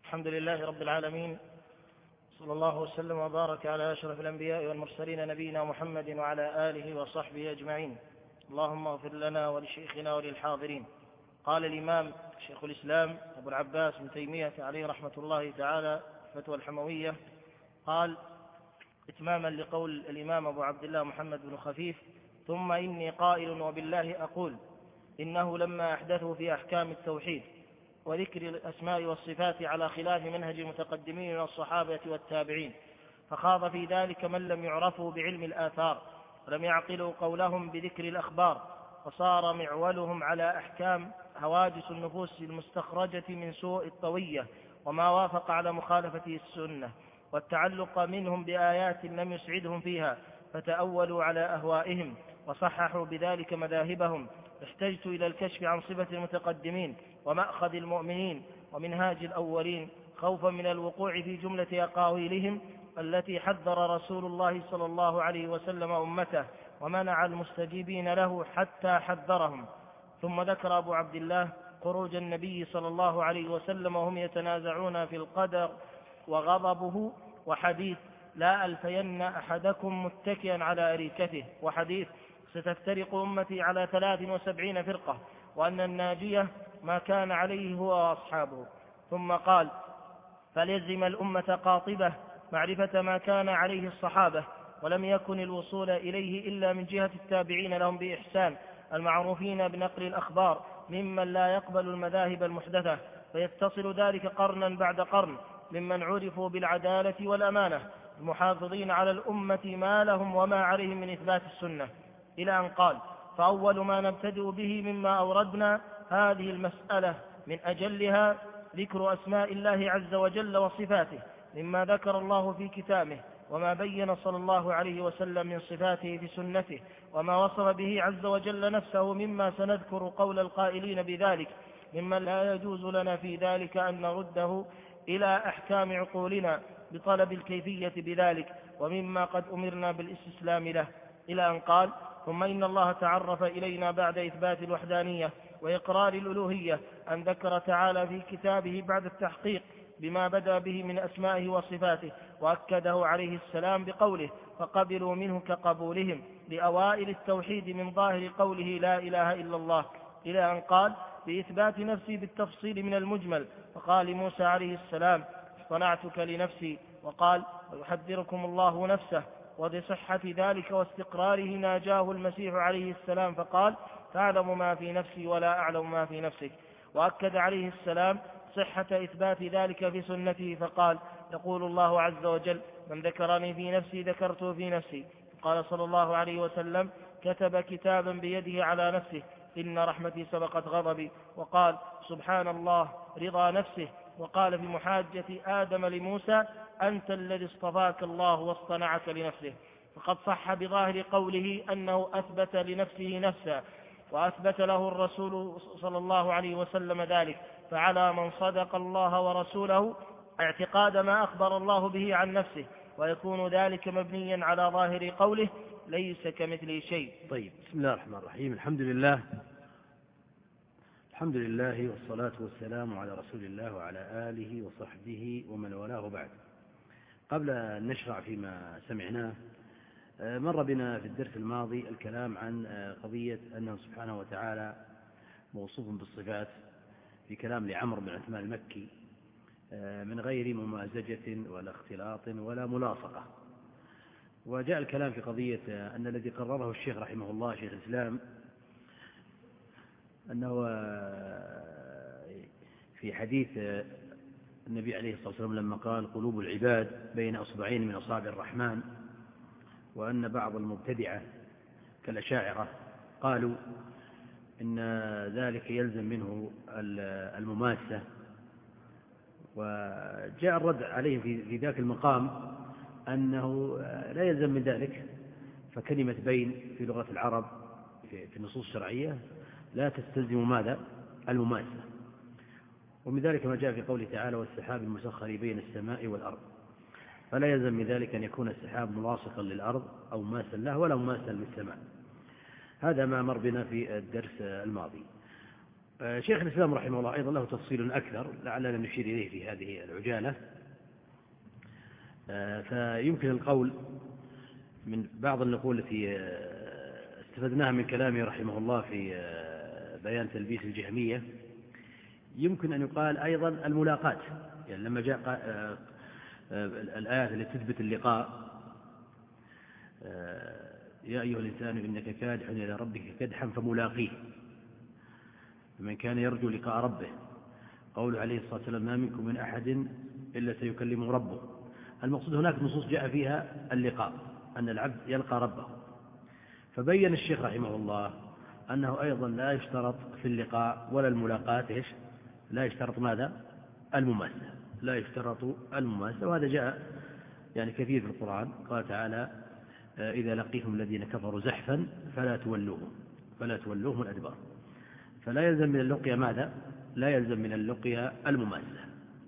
الحمد لله رب العالمين، صلى الله وسلم وبارك على أشرف الأنبياء والمرسلين نبينا محمد وعلى آله وصحبه أجمعين. اللهم اغفر لنا ولشيخنا وللحاضرين. قال الإمام شيخ الإسلام أبو العباس ابن تيمية عليه رحمة الله تعالى فتوى الحموية، قال إتماما لقول الإمام أبو عبد الله محمد بن خفيف: ثم إني قائل وبالله أقول إنه لما أحدثوا في أحكام التوحيد وذكر الأسماء والصفات على خلاف منهج المتقدمين من الصحابة والتابعين، فخاض في ذلك من لم يعرفوا بعلم الآثار ولم يعقلوا قولهم بذكر الأخبار، فصار معولهم على أحكام هواجس النفوس المستخرجة من سوء الطوية وما وافق على مخالفته السنة، والتعلق منهم بآيات لم يسعدهم فيها، فتأولوا على أهوائهم وصححوا بذلك مذاهبهم. احتجت إلى الكشف عن صفة المتقدمين ومأخذ المؤمنين ومنهاج الأولين، خوفا من الوقوع في جملة أقاويلهم التي حذر رسول الله صلى الله عليه وسلم أمته ومنع المستجيبين له حتى حذرهم. ثم ذكر أبو عبد الله خروج النبي صلى الله عليه وسلم وهم يتنازعون في القدر وغضبه، وحديث: لا ألفين أحدكم متكئا على أريكته، وحديث: ستفترق أمتي على 73 فرقة وأن الناجية ما كان عليه هو وأصحابه. ثم قال: فليزم الأمة قاطبة معرفة ما كان عليه الصحابة، ولم يكن الوصول إليه إلا من جهة التابعين لهم بإحسان المعروفين بنقل الأخبار ممن لا يقبل المذاهب المحدثة، فيتصل ذلك قرنا بعد قرن ممن عرفوا بالعدالة والأمانة المحافظين على الأمة ما لهم وما عليهم من إثبات السنة، إلى أن قال: فأول ما نبتدئ به مما أوردنا هذه المسألة من أجلها ذكر أسماء الله عز وجل وصفاته مما ذكر الله في كتابه، وما بين صلى الله عليه وسلم من صفاته في سنته، وما وصف به عز وجل نفسه مما سنذكر قول القائلين بذلك مما لا يجوز لنا في ذلك أن نرده إلى أحكام عقولنا بطلب الكيفية بذلك، ومما قد أمرنا بالاستسلام له، إلى أن قال: ثم إن الله تعرف إلينا بعد إثبات الوحدانية وإقرار الألوهية أن ذكر تعالى في كتابه بعد التحقيق بما بدأ به من أسمائه وصفاته، وأكده عليه السلام بقوله: فقبلوا منه كقبولهم لأوائل التوحيد من ظاهر قوله لا إله إلا الله، إلى أن قال بإثبات نفسي بالتفصيل من المجمل، فقال موسى عليه السلام: اصطنعتك لنفسي، وقال: ويحذركم الله نفسه، وبصحة ذلك واستقراره ناجاه المسيح عليه السلام فقال: تعلم ما في نفسي ولا أعلم ما في نفسك، وأكد عليه السلام صحة إثبات ذلك في سنته فقال: يقول الله عز وجل: من ذكرني في نفسي ذكرته في نفسي. قال صلى الله عليه وسلم: كتب كتابا بيده على نفسه: إن رحمتي سبقت غضبي، وقال: سبحان الله رضا نفسه. وقال في محاجة آدم لموسى: أنت الذي اصطفاك الله واصطنعك لنفسه. فقد صح بظاهر قوله أنه أثبت لنفسه نفسا، وأثبت له الرسول صلى الله عليه وسلم ذلك، فعلى من صدق الله ورسوله اعتقاد ما أخبر الله به عن نفسه، ويكون ذلك مبنيا على ظاهر قوله: ليس كمثله شيء. طيب، بسم الله الرحمن الرحيم. الحمد لله والصلاة والسلام على رسول الله وعلى آله وصحبه ومن والاه بعد. قبل أن نشرع فيما سمعناه، مر بنا في الدرس الماضي الكلام عن قضية أنه سبحانه وتعالى موصوف بالصفات في كلام لعمرو بن عثمان المكي من غير ممازجة ولا اختلاط ولا ملاصقة. وجاء الكلام في قضية أن الذي قرره الشيخ رحمه الله شيخ الإسلام أنه في حديث النبي عليه الصلاة والسلام لما قال: قلوب العباد بين أصبعين من أصابع الرحمن، وأن بعض المبتدعة كالأشاعرة قالوا إن ذلك يلزم منه المماسة، وجاء الرد عليهم في ذاك المقام أنه لا يلزم من ذلك، فكلمة بين في لغة العرب في النصوص الشرعية لا تستلزم ماذا؟ المماسة. ومن ذلك ما جاء في قوله تعالى: والسحاب المسخر بين السماء والأرض، فلا يلزم من ذلك أن يكون السحاب ملاصقا للأرض أو مماسا له ولا مماسا للسماء. هذا ما مر بنا في الدرس الماضي. شيخ الإسلام رحمه الله أيضا له تفصيل أكثر لعلنا نشير إليه في هذه العجالة. فيمكن القول من بعض النقول التي استفدناها من كلامه رحمه الله في بيان تلبيس الجهمية، يمكن أن يقال أيضا الملاقات. يعني لما جاء الآيات التي تثبت اللقاء، يا أيها الإنسان إنك كادح إلى ربك كدحا فملاقيه فمن كان يرجو لقاء ربه، قوله عليه الصلاة والسلام ما منكم من أحد إلا سيكلمه ربه. المقصود هناك نصوص جاء فيها اللقاء، أن العبد يلقى ربه. فبين الشيخ رحمه الله أنه أيضا لا يشترط في اللقاء ولا الملاقاة لا يشترط ماذا؟ المماسة، لا يشترط المماسة. وهذا جاء يعني كثير في القرآن. قال تعالى إذا لقيتم الذين كفروا زحفا فلا تولوهم الأدبار. فلا يلزم من اللقيا ماذا؟ لا يلزم من اللقيا المماسة.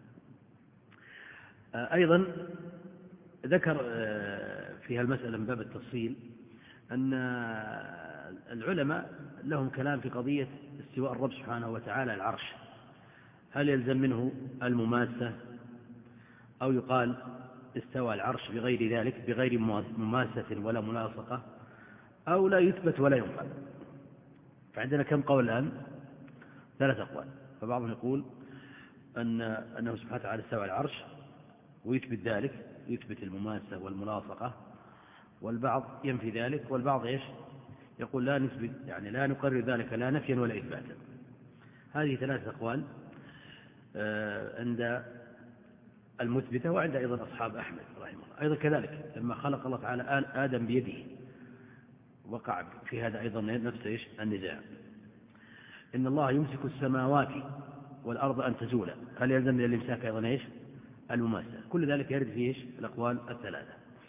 أيضا ذكر في هالمسألة من باب التفصيل أن العلماء لهم كلام في قضية استواء الرب سبحانه وتعالى العرش، هل يلزم منه المماسة أو يقال استوى العرش بغير ذلك، بغير مماسة ولا ملاصقة، أو لا يثبت ولا ينفع. فعندنا كم قول الآن؟ 3 أقوال. فبعضهم يقول أنه سبحانه وتعالى استوى العرش ويثبت ذلك، يثبت المماسة والملاصقة، والبعض ينفي ذلك، والبعض يقول لا نثبت، يعني لا نقرر ذلك لا نفيا ولا إثباتا. هذه 3 أقوال عند المثبتة وعند أيضا أصحاب أحمد رحمه الله. أيضا كذلك لما خلق الله تعالى آدم بيده وقع في هذا أيضا نفس النزاع. إن الله يمسك السماوات والأرض أن تزولا، هل يلزم من الإمساك أيضا المماسة؟ كل ذلك يرد فيه الأقوال ال3.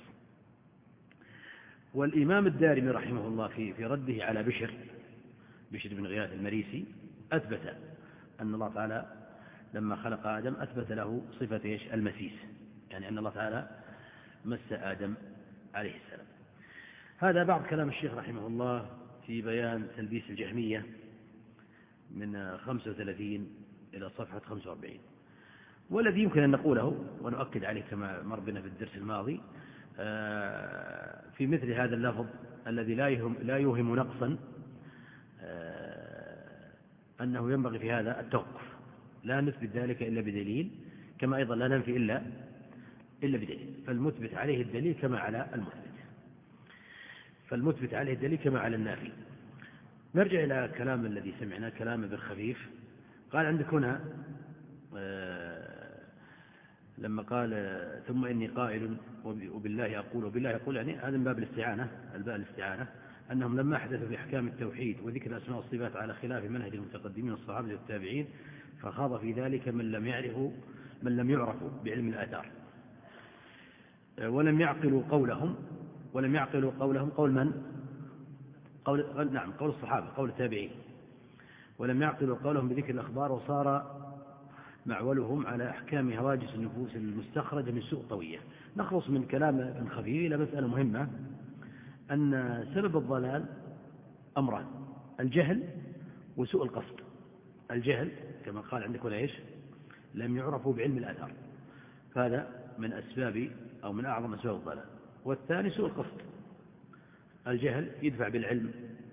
والإمام الدارمي رحمه الله في رده على بشر بن غياث المريسي أثبت أن الله تعالى لما خلق آدم أثبت له صفة المسيس، يعني أن الله تعالى مس آدم عليه السلام. هذا بعض كلام الشيخ رحمه الله في بيان تلبيس الجهمية من 35 إلى صفحة 45. والذي يمكن أن نقوله ونؤكد عليه كما مر بنا في الدرس الماضي في مثل هذا اللفظ الذي لا يوهم نقصا، أنه ينبغي في هذا التوقف، لا نثبت ذلك إلا بدليل، كما أيضا لا ننفي إلا بدليل. فالمثبت عليه الدليل كما على النافي. نرجع إلى كلام الذي سمعنا، كلام ابن خفيف. قال عندك هنا لما قال ثم إني قائل وبالله أقول يعني هذا من باب الاستعانة، أنهم لما أحدثوا في أحكام التوحيد وذكر الأسماء والصفات على خلاف منهج المتقدمين الصحابة والتابعين، فخاض في ذلك من لم يعرفوا بعلم الآثار، ولم يعقلوا قولهم قول من؟ قول الصحابة، قول التابعين، ولم يعقلوا قولهم بذكر الأخبار، وصار معولهم على أحكام هواجس النفوس المستخرجة من سوء طوية. نخلص من كلام ابن خفيف إلى مسألة مهمة، أن سبب الضلال أمران: الجهل وسوء القصد. الجهل كما قال عندكم لم يعرفوا بعلم الآثار، هذا من أسباب أو من أعظم أسباب الضلال. والثاني سوء القصد. الجهل يدفع بالعلم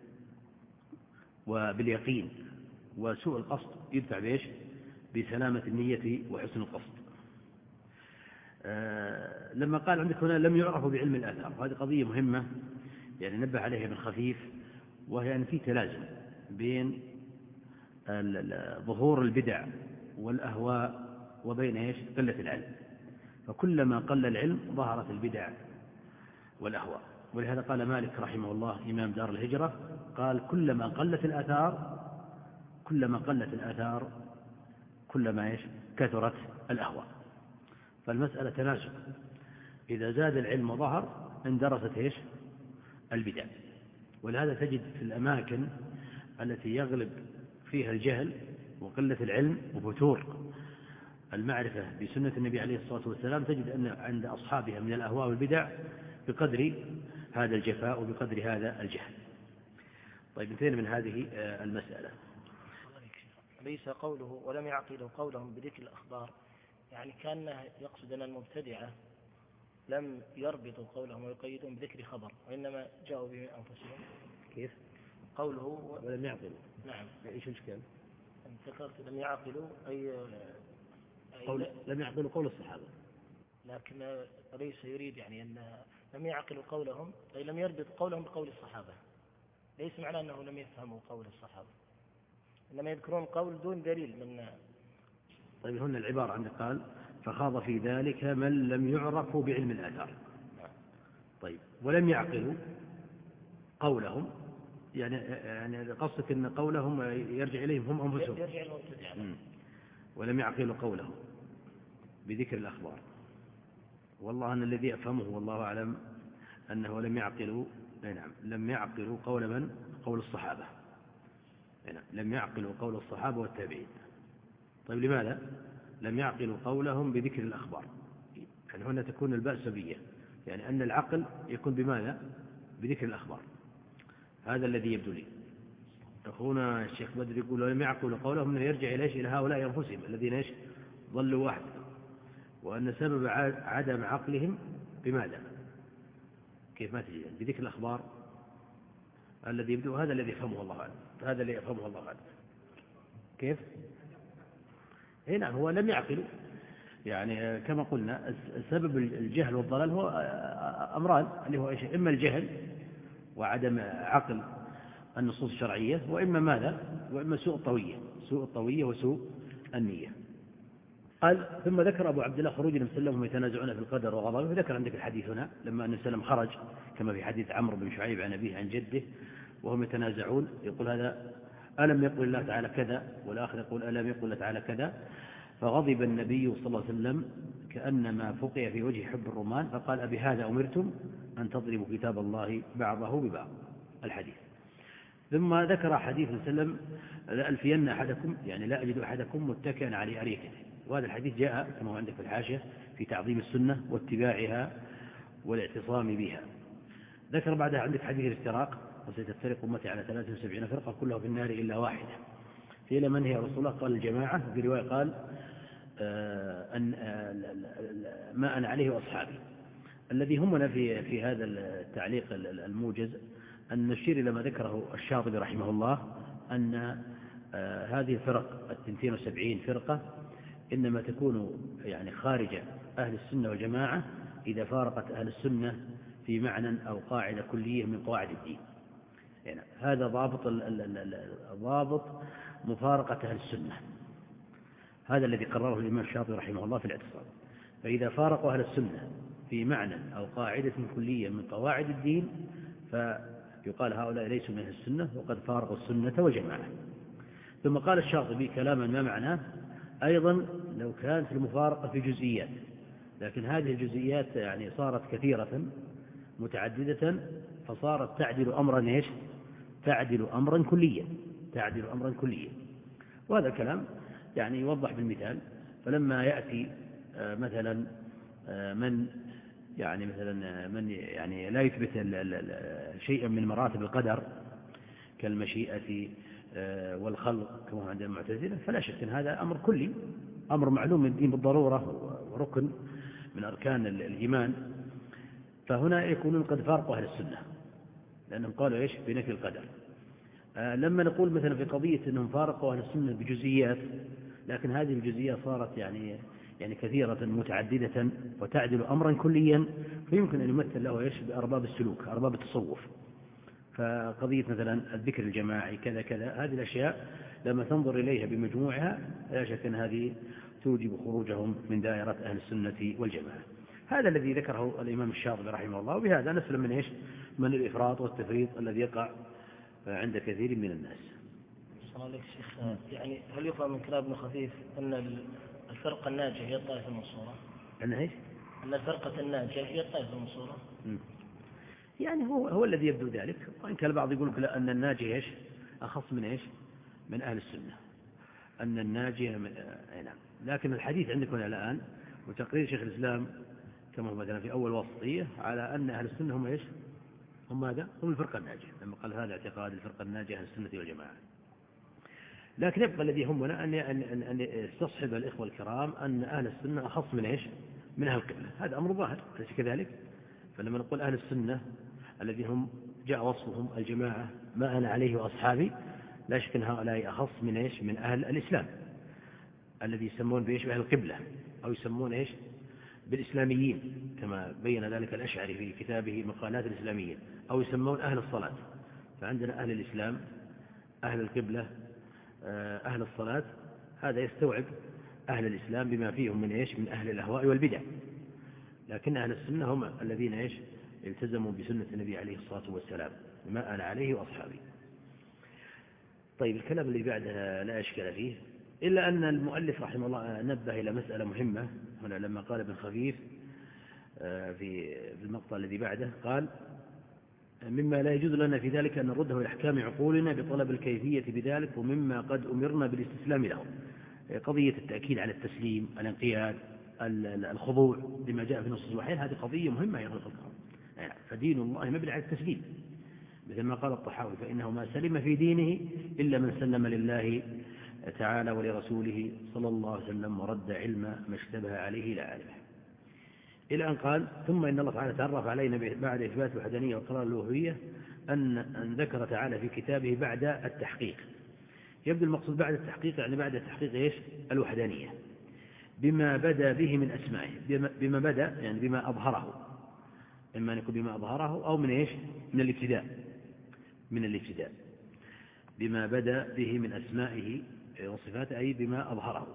وباليقين، وسوء القصد يدفع بسلامة النية وحسن القصد. لما قال عندك هنا لم يعرفوا بعلم الآثار، هذه قضية مهمة يعني نبه عليها ابن خفيف، وهي أن في تلازم بين ظهور البدع والأهواء وبين قلة العلم. فكلما قل العلم ظهرت البدع والأهواء. ولهذا قال مالك رحمه الله إمام دار الهجرة، قال كلما قلت الآثار كلما كثرت الأهواء. فالمسألة تناسب، إذا زاد العلم وظهر اندرست البدع. ولهذا تجد في الأماكن التي يغلب فيها الجهل وقلة العلم وفتور المعرفة بسنة النبي عليه الصلاة والسلام، تجد أن عند أصحابها من الأهواء والبدع بقدر هذا الجفاء وبقدر هذا الجهل. طيب، انتهينا من هذه المسألة. ليس قوله ولم يعقلوا قولهم بذكر الأخبار، يعني كأنه يقصد أن المبتدعة لم يربطوا قولهم ويقيدون بذكر خبر، وإنما جاءوا به أنفسهم. كيف؟ قوله ولم يعقلوا. نعم. إيش الإشكال؟ ذكرت لم يعقلوا أي لم يعقلوا قول الصحابة، لكن ليس يريد يعني أن لم يعقلوا قولهم أي لم يربط قولهم بقول الصحابة، ليس معنى أنه لم يفهموا قول الصحابة، إنما يذكرون قول دون دليل من. طيب هنا العبارة عندك قال فخاض في ذلك من لم يعرفوا بعلم الآثار. طيب ولم يعقلوا قولهم، يعني قصدك أن قولهم يرجع إليهم هم أنفسهم. يرجع المبتدع. ولم يعقلوا قولهم بذكر الأخبار. والله أن الذي أفهمه والله أعلم أنه لم يعقلوا، نعم لم يعقلوا قول من؟ قول الصحابة. نعم لم يعقلوا قول الصحابة والتابعين. طيب لماذا؟ لم يعقلوا قولهم بذكر الأخبار. يعني هنا تكون الباء سببية، يعني أن العقل يكون بماذا؟ بذكر الأخبار. هذا الذي يبدو لي. أخونا الشيخ بدر يقول لم يعقلوا قولهم، يرجع إلى هؤلاء أنفسهم الذين ضلوا واحد، وأن سبب عدم عقلهم بماذا؟ كيف ما تجي بذكر الأخبار الذي يبدو، هذا الذي يفهمه الله أعلم، هذا الذي يفهمه الله أعلم. كيف؟ هنا هو لم يعقلوا، يعني كما قلنا سبب الجهل والضلال هو أمران، اللي هو إما الجهل وعدم عقل النصوص الشرعية، وإما ماذا؟ وإما سوء الطوية وسوء النية. قال ثم ذكر أبو عبد الله خروج النبي صلى الله عليه وسلم يتنازعون في القدر وغضبه، وذكر عندك الحديث هنا لما النبي صلى الله عليه وسلم خرج كما في حديث عمرو بن شعيب عن أبيه عن جده وهم يتنازعون، يقول هذا ألم يقل الله تعالى كذا، والآخر يقول ألم يقل الله تعالى كذا، فغضب النبي صلى الله عليه وسلم كأنما فقع في وجه حب الرمان، فقال أبهذا أمرتم أن تضربوا كتاب الله بعضه ببعض الحديث. ثم ذكر حديث وسلم لألفين أحدكم، يعني لا أجد أحدكم متكئا على أريكته، وهذا الحديث جاء كما هو عندك في الحاشية في تعظيم السنة واتباعها والاعتصام بها. ذكر بعدها عندك حديث الافتراق، وستفترق أمتي على 73 فرقة كلها في النار إلا واحدة. قيل من هي يا رسول الله؟ قال الجماعة، في رواية قال ما أنا عليه وأصحابي. الذي همنا في هذا التعليق الموجز أن نشير إلى ما ذكره الشاطبي رحمه الله أن هذه الفرق 72 فرقة إنما تكون يعني خارج أهل السنة والجماعة إذا فارقت أهل السنة في معنى أو قاعدة كلية من قواعد الدين. يعني هذا ضابط مفارقة أهل السنة، هذا الذي قرره الإمام الشاطبي رحمه الله في الاعتصام. فإذا فارقوا أهل السنة في معنى أو قاعدة كلية من قواعد الدين فيقال هؤلاء ليسوا من أهل السنة وقد فارقوا السنة والجماعة. ثم قال الشاطبي كلاما ما معناه أيضا لو كانت المفارقة في جزئيات، لكن هذه الجزئيات يعني صارت كثيرة متعددة فصارت تعدل أمرا تعدل أمرا كليا. وهذا الكلام يعني يوضح بالمثال. فلما يأتي مثلا من لا يثبت شيئا من مراتب القدر كالمشيئة والخلق كما عند المعتزلة، فلا شك أن هذا أمر كلي، أمر معلوم من الدين بالضرورة وركن من أركان الإيمان. فهنا يكونون قد فارقوا أهل السنة لأنهم قالوا بنفي القدر. لما نقول مثلا في قضية أنهم فارقوا أهل السنة بجزئيات، لكن هذه الجزئيات صارت يعني كثيرة متعددة وتعدل أمرا كليا، فيمكن أن يمثل له بأرباب السلوك، أرباب التصوف. فقضية مثلا الذكر الجماعي كذا كذا، هذه الأشياء لما تنظر إليها بمجموعها لا شك أن هذه توجب خروجهم من دائرة أهل السنة والجماعة. هذا الذي ذكره الإمام الشاطبي رحمه الله، وبهذا نسلم من الإفراط والتفريط الذي يقع عند كثير من الناس. صلى الله عليه وسلم. يعني هل يفهم من كلام ابن خفيف أن الفرقة الناجية هي الطائفة المنصورة؟ أن الفرقة الناجية هي الطائفة المنصورة؟ يعني هو الذي يبدو ذلك، وإن كان البعض يقول لك أن الناجية أخص من أهل السنة، أن الناجية نعم. لكن الحديث عندكم الآن وتقرير شيخ الإسلام كما هو مثلا في أول وسطية على أن أهل السنة هم ماذا؟ هم الفرقة الناجية، لما قال هذا اعتقاد الفرقة الناجية أهل السنة والجماعة. لكن يبقى الذي يهمنا أن يستصحب الإخوة الكرام أن أهل السنة أخص من إيش؟ من أهل القبلة. هذا أمر ظاهر أليس كذلك؟ فلما نقول أهل السنة الذي هم جاء وصفهم الجماعة ما أنا عليه وأصحابي، لا شك أن هؤلاء أخص من إيش؟ من أهل الإسلام الذي يسمون بإيش؟ أهل القبلة، أو يسمون إيش؟ بالإسلاميين كما بين ذلك الأشعري في كتابه مقالات الإسلاميين، أو يسمون أهل الصلاة. فعندنا أهل الإسلام، أهل القبلة، أهل الصلاة، هذا يستوعب أهل الإسلام بما فيهم من إيش؟ من أهل الأهواء والبدع. لكن أهل السنة هم الذين إيش؟ التزموا بسنة النبي عليه الصلاة والسلام ما أنا عليه وأصحابي. طيب الكلام اللي بعدها لا إشكال فيه، إلا أن المؤلف رحمه الله نبه إلى مسألة مهمة هنا لما قال ابن خفيف في المقطع الذي بعده، قال مما لا يجوز لنا في ذلك أن نرده إلى أحكام عقولنا بطلب الكيفية بذلك، ومما قد أمرنا بالاستسلام له. قضية التأكيد على التسليم، الانقياد، الخضوع لما جاء في نص الوحيين، هذه قضية مهمة يا أخوة. فدين الله مبني على التسليم، مثل ما قال الطحاوي فإنه ما سلم في دينه إلا من سلم لله تعالى ولرسوله صلى الله عليه وسلم ورد علم ما اشتبه عليه إلى عالمه، إلى أن قال ثم إن الله تعالى تعرف علينا بعد إثبات الوحدانية والقرار الألوهية أن ذكر تعالى في كتابه بعد التحقيق. يبدو المقصود بعد التحقيق يعني بعد تحقيق إيش؟ الوحدانية، بما بدأ به من أسمائه، بما بدأ يعني بما أظهره، إما أن يكون بما أظهره أو من إيش؟ من الابتداء، من الابتداء بما بدأ به من أسمائه وصفاته، أي بما أظهره،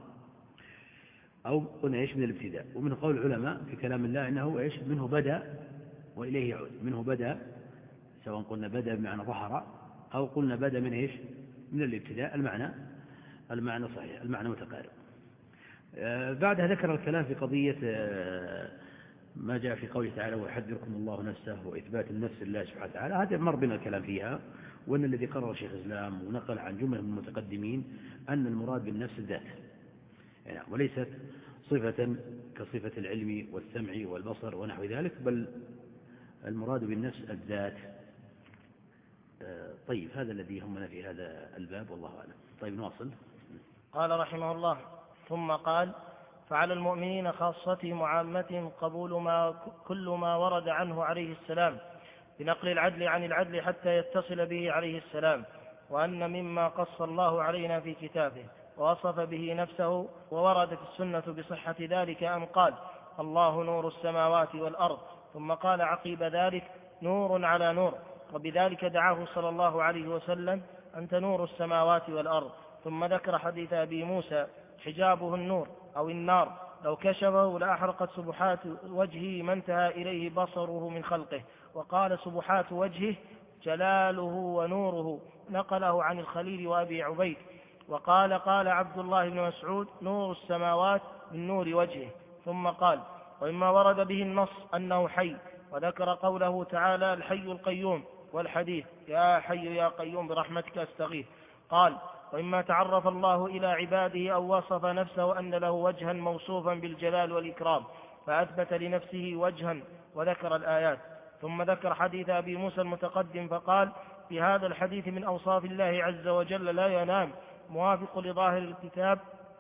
أو قلنا إيش؟ من الابتداء. ومن قول العلماء في كلام الله إنه إيش؟ منه بدأ وإليه يعود، منه بدأ، سواء قلنا بدأ بمعنى ظهر أو قلنا بدأ من إيش؟ من الابتداء، المعنى صحيح، المعنى متقارب. بعدها ذكر الكلام في قضية ما جاء في قوله تعالى ويحذركم الله نفسه، وإثبات النفس لله سبحانه وتعالى. هذا مر بنا الكلام فيها، وأن الذي قرر شيخ الإسلام ونقل عن جملة من المتقدمين أن المراد بالنفس الذات، يعني وليست صفة كصفة العلم والسمع والبصر ونحو ذلك، بل المراد بالنفس الذات. طيب هذا الذي يهمنا في هذا الباب والله أعلم. طيب نواصل. قال رحمه الله ثم قال فعلى المؤمنين خاصتهم وعامتهم قبول كل ما ورد عنه عليه السلام بنقل العدل عن العدل حتى يتصل به عليه السلام، وأن مما قص الله علينا في كتابه ووصف به نفسه ووردت السنة بصحة ذلك أن قال الله نور السماوات والأرض، ثم قال عقيب ذلك نور على نور، وبذلك دعاه صلى الله عليه وسلم أنت نور السماوات والأرض. ثم ذكر حديث أبي موسى حجابه النور أو النار لو كشفه لأحرقت سبحات وجهه ما انتهى إليه بصره من خلقه، وقال سبحات وجهه جلاله ونوره، نقله عن الخليل وأبي عبيد. وقال قال عبد الله بن مسعود نور السماوات من نور وجهه. ثم قال وإما ورد به النص أنه حي، وذكر قوله تعالى الحي القيوم والحديث يا حي يا قيوم برحمتك أستغيث. قال وإما تعرف الله إلى عباده أو وصف نفسه أن له وجها موصوفا بالجلال والإكرام فأثبت لنفسه وجها وذكر الآيات. ثم ذكر حديث أبي موسى المتقدم فقال في هذا الحديث من أوصاف الله عز وجل لا ينام موافق لظاهر الكتاب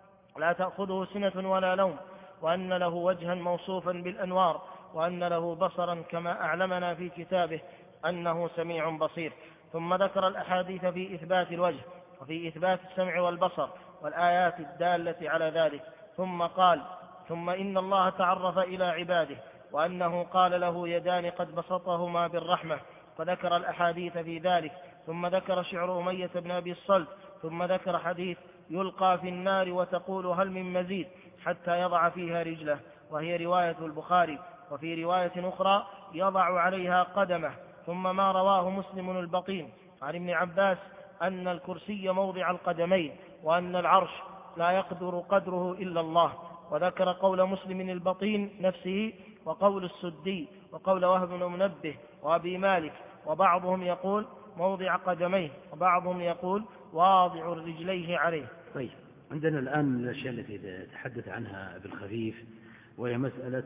لا تأخذه سنة ولا نوم، وأن له وجها موصوفا بالأنوار، وأن له بصرا كما أعلمنا في كتابه أنه سميع بصير. ثم ذكر الأحاديث في إثبات الوجه وفي إثبات السمع والبصر والآيات الدالة على ذلك. ثم قال ثم إن الله تعرف إلى عباده وأنه قال له يدان قد بسطهما بالرحمة، فذكر الأحاديث في ذلك. ثم ذكر شعر أمية بن أبي الصلت. ثم ذكر حديث يلقى في النار وتقول هل من مزيد حتى يضع فيها رجله، وهي رواية البخاري. وفي رواية أخرى يضع عليها قدمه. ثم ما رواه مسلم البطين عن ابن عباس أن الكرسي موضع القدمين، وأن العرش لا يقدر قدره إلا الله. وذكر قول مسلم البطين نفسه وقول السدي وقول وهب بن منبه وأبي مالك، وبعضهم يقول موضع قدميه وبعضهم يقول واضع رجليه عليه. طيب عندنا الآن الأشياء التي تحدث عنها ابن خفيف، وهي مسألة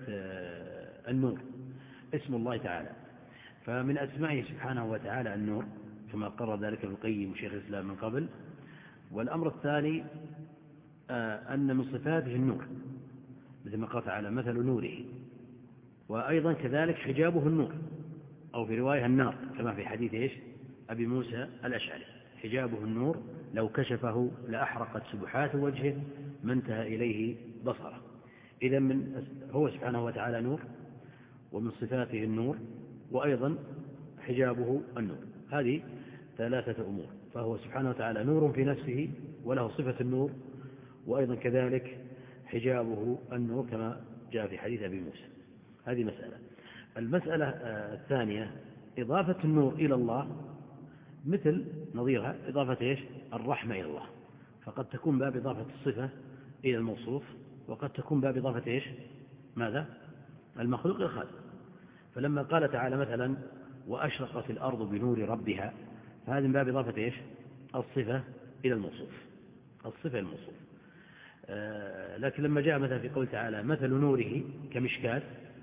النور، اسم الله تعالى. فمن أسمائه سبحانه وتعالى النور كما قرر ذلك ابن القيم وشيخ الإسلام من قبل، والأمر الثاني أن من صفاته النور، مثل ما قال تعالى مثل نوره، وأيضا كذلك حجابه النور، أو في رواية النار كما في حديث أبي موسى الأشعري، حجابه النور لو كشفه لأحرقت سبحات وجهه ما انتهى إليه بصره. إذا هو سبحانه وتعالى نور، ومن صفاته النور، وأيضا حجابه النور. هذه ثلاثة أمور، فهو سبحانه وتعالى نور في نفسه وله صفة النور، وأيضا كذلك حجابه النور كما جاء في حديث أبي موسى. هذه مسألة. المسألة الثانية إضافة النور إلى الله مثل نظيرها إضافة الرحمة إلى الله، فقد تكون باب إضافة الصفة إلى الموصوف، وقد تكون باب إضافة ماذا؟ المخلوق إلى الخالق. فلما قال تعالى مثلا وأشرقت الأرض بنور ربها، فهذا من باب إضافة الصفة إلى الموصوف، الصفة الموصوف. لكن لما جاء مثلا في قول تعالى مثل نوره كمشكاة،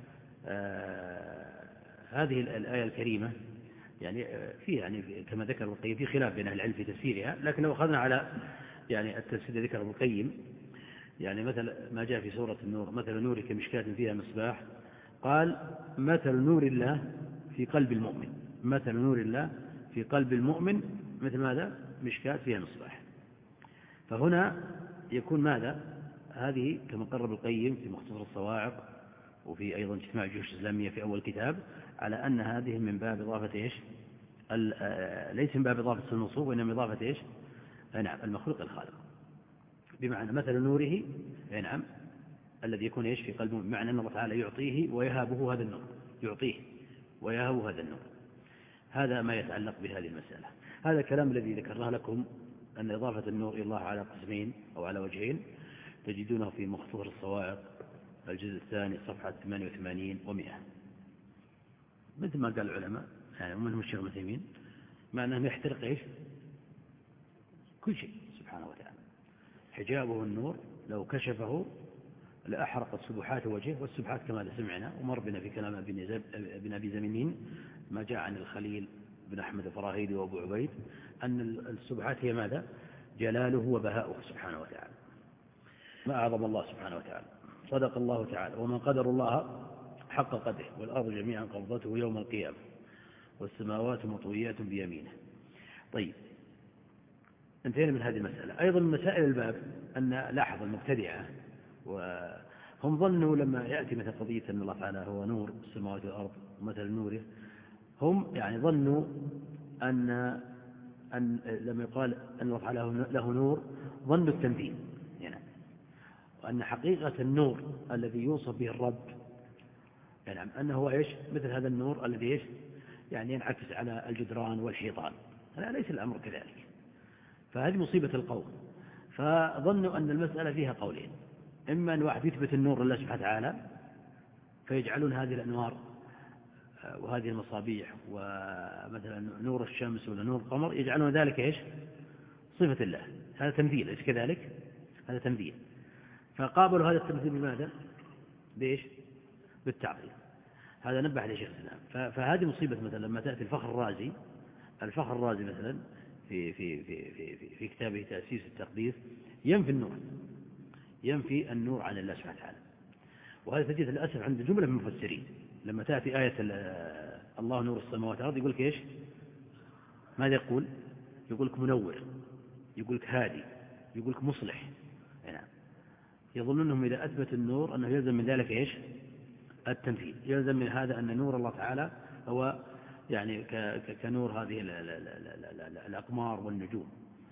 هذه الآية الكريمة كما ذكر ابن القيم في خلاف بين أهل العلم في تفسيرها، لكن لو أخذنا على التفسير ذكر ابن القيم، مثل ما جاء في سورة النور مثل نور كمشكاة فيها مصباح، قال مثل نور الله في قلب المؤمن، مثل نور الله في قلب المؤمن مثل ماذا؟ مشكاة فيها مصباح. فهنا يكون ماذا؟ هذه كما قرر القيم في مختصر الصواعق، وفي أيضا اجتماع الجيوش الإسلامية في أول كتاب، على أن هذه من باب إضافة ليس من باب إضافة الموصوف، وإنما من إضافة نعم المخلوق الخالق، بمعنى مثل نوره نعم الذي يكون في قلبه، بمعنى أن الله تعالى يعطيه ويهابه هذا النور، يعطيه ويهابه هذا النور. هذا ما يتعلق بهذه المسألة. هذا الكلام الذي ذكرناه لكم أن إضافة النور إلى الله على قسمين أو على وجهين تجدونه في مختصر الصواعق الجزء الثاني صفحة 88 و100، مثل ما قال العلماء ومنهم الشيخ ابن تيمية، مع أنه يحترق كل شيء سبحانه وتعالى. حجابه النور لو كشفه لأحرقت سبحات وجهه، والسبحات كما سمعنا ومر بنا في كلام ابن أبي زمينين ما جاء عن الخليل بن أحمد الفراهيدي وأبو عبيد أن السبحات هي ماذا؟ جلاله وبهاؤه سبحانه وتعالى. ما أعظم الله سبحانه وتعالى. صدق الله تعالى ومن قدر الله حق قدره، والأرض جميعا قبضته يوم القيامة والسماوات مطويات بيمينه. طيب، انتهينا من هذه المسألة. أيضا من مسائل الباب أن لاحظ المبتدعة وهم ظنوا لما يأتي مثل قضية أن الله تعالى هو نور السماوات والأرض مثل نوره، هم ظنوا أن لما يقال أن الله تعالى له نور ظنوا التمثيل، وأن حقيقة النور الذي يوصف به الرب أنه مثل هذا النور الذي ينعكس على الجدران والحيطان. لا، ليس الأمر كذلك. فهذه مصيبة القوم، فظنوا أن المسألة فيها قولين: إما أن واحد يثبت النور لله سبحانه وتعالى فيجعلون هذه الأنوار وهذه المصابيح ومثلا نور الشمس ولا نور القمر يجعلون ذلك صفة الله. هذا تمثيل، ليس كذلك؟ هذا تمثيل. فقابلوا هذا التمثيل بماذا؟ بالتعطيل. هذا نبه عليه شيخ الإسلام. فهذه مصيبة. مثلا لما تأتي الفخر الرازي مثلا في كتابه تأسيس التقديس ينفي النور عن الله سبحانه وتعالى. وهذا تجد للأسف عند جملة من المفسرين لما تأتي آية الله نور السماوات والأرض يقول لك ماذا يقول؟ يقول لك منور، يقول لك هادي، يقول لك مصلح. يظن أنهم إذا أثبت النور أنه يلزم من ذلك التمثيل، يلزم من هذا أن نور الله تعالى هو كنور هذه الأقمار والنجوم.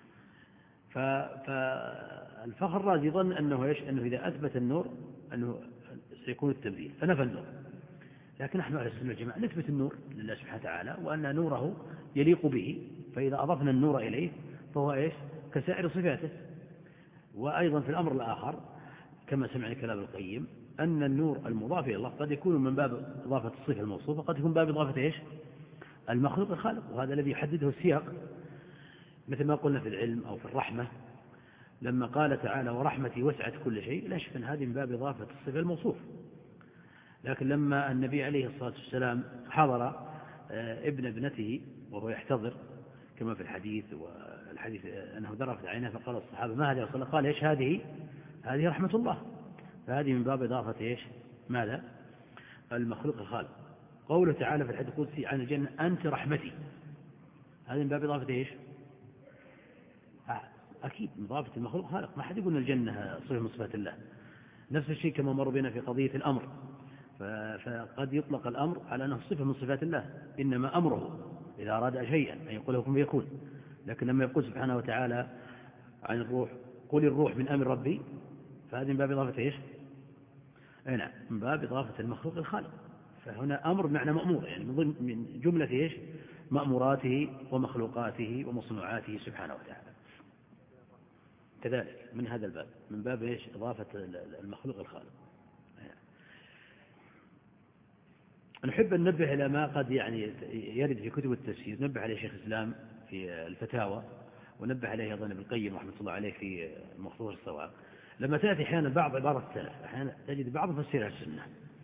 فالفخر الرازي يظن أنه إذا أثبت النور أنه سيكون التمثيل فنفى النور. لكن نحن أهل السنة والجماعة نثبت النور لله سبحانه وتعالى وأن نوره يليق به، فإذا أضفنا النور إليه فهو كسائر صفاته. وأيضا في الأمر الآخر كما سمعنا كلام القيم أن النور المضاف إلى الله قد يكون من باب إضافة الصفة الموصوفة، قد يكون باب إضافة المخلوق الخالق، وهذا الذي يحدده السياق، مثل ما قلنا في العلم أو في الرحمة لما قال تعالى ورحمتي وسعت كل شيء، لا شك أن هذه من باب إضافة الصفة الموصوف. لكن لما النبي عليه الصلاة والسلام حضر ابن ابنته وهو يحتضر كما في الحديث الحديث أنه ذرفت عينه فقال الصحابة ما هذه الصلاة؟ قال إيش هذه رحمة الله. فهذه من باب إضافة إيش ماذا المخلوق الخالق. قوله تعالى في الحديث القدسي عن الجنة أنت رحمتي، هذه من باب إضافة إيش؟ أكيد من إضافة المخلوق خالق. ما حد يقول أن الجنة صفة من صفات الله. نفس الشيء كما مر بنا في قضية الأمر، فقد يطلق الأمر على أنه صفة من صفات الله، إنما أمره إذا أراد شيئا أن يقول له كن فيكون. لكن لما يقول سبحانه وتعالى عن الروح قل الروح من أمر ربي، فهذه من باب إضافة إيش؟ نعم من باب إضافة المخلوق الخالق. فهنا أمر معنى مأمور، يعني من جملة إيش؟ مأموراته ومخلوقاته ومصنوعاته سبحانه وتعالى. كذلك من هذا الباب من باب إيش؟ إضافة المخلوق الخالق. نحب أن ننبه إلى ما قد يعني يرد في كتب التفسير، نبه عليه شيخ الإسلام في الفتاوى، ونبه عليه أيضا ابن القيم رحمة الله عليه في مختصر الصواعق. لما تأتي أحيانا بعض عبارة السلف، أحيانا تجد بعض مفسرها السنة،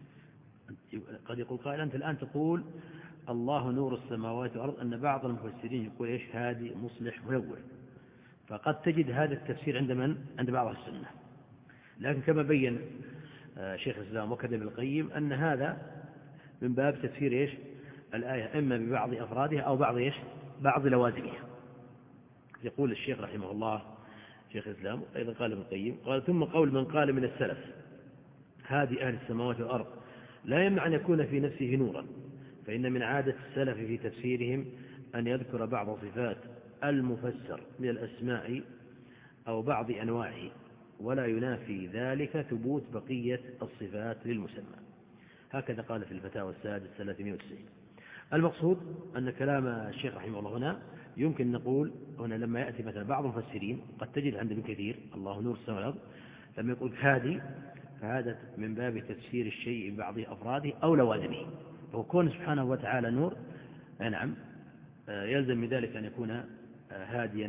قد يقول قائل أنت الآن تقول الله نور السماوات والأرض، أن بعض المفسرين يقول إيش؟ هادي مصلح منور. فقد تجد هذا التفسير عند من؟ عند بعض السنة. لكن كما بين شيخ الإسلام وكذا ابن القيم أن هذا من باب تفسير إيش؟ الآية إما ببعض أفرادها أو بعض إيش؟ بعض لوازمها. يقول الشيخ رحمه الله شيخ الإسلام أيضا قال ابن القيم قال ثم قول من قال من السلف هادي أهل السماوات والأرض لا يمنع أن يكون في نفسه نورا، فإن من عادة السلف في تفسيرهم أن يذكر بعض صفات المفسر من الأسماء أو بعض أنواعه، ولا ينافي ذلك ثبوت بقية الصفات للمسمى. هكذا قال في الفتاوى السادس 390. المقصود أن كلام الشيخ رحمه الله هنا يمكن نقول هنا لما يأتي مثلا بعض المفسرين قد تجد عند ابن كثير الله نور السماوات والأرض لما يقول هادي، فهذا من باب تفسير الشيء ببعض أفراده أو لوازمه. وكون سبحانه وتعالى نور نعم يلزم من ذلك أن يكون هاديا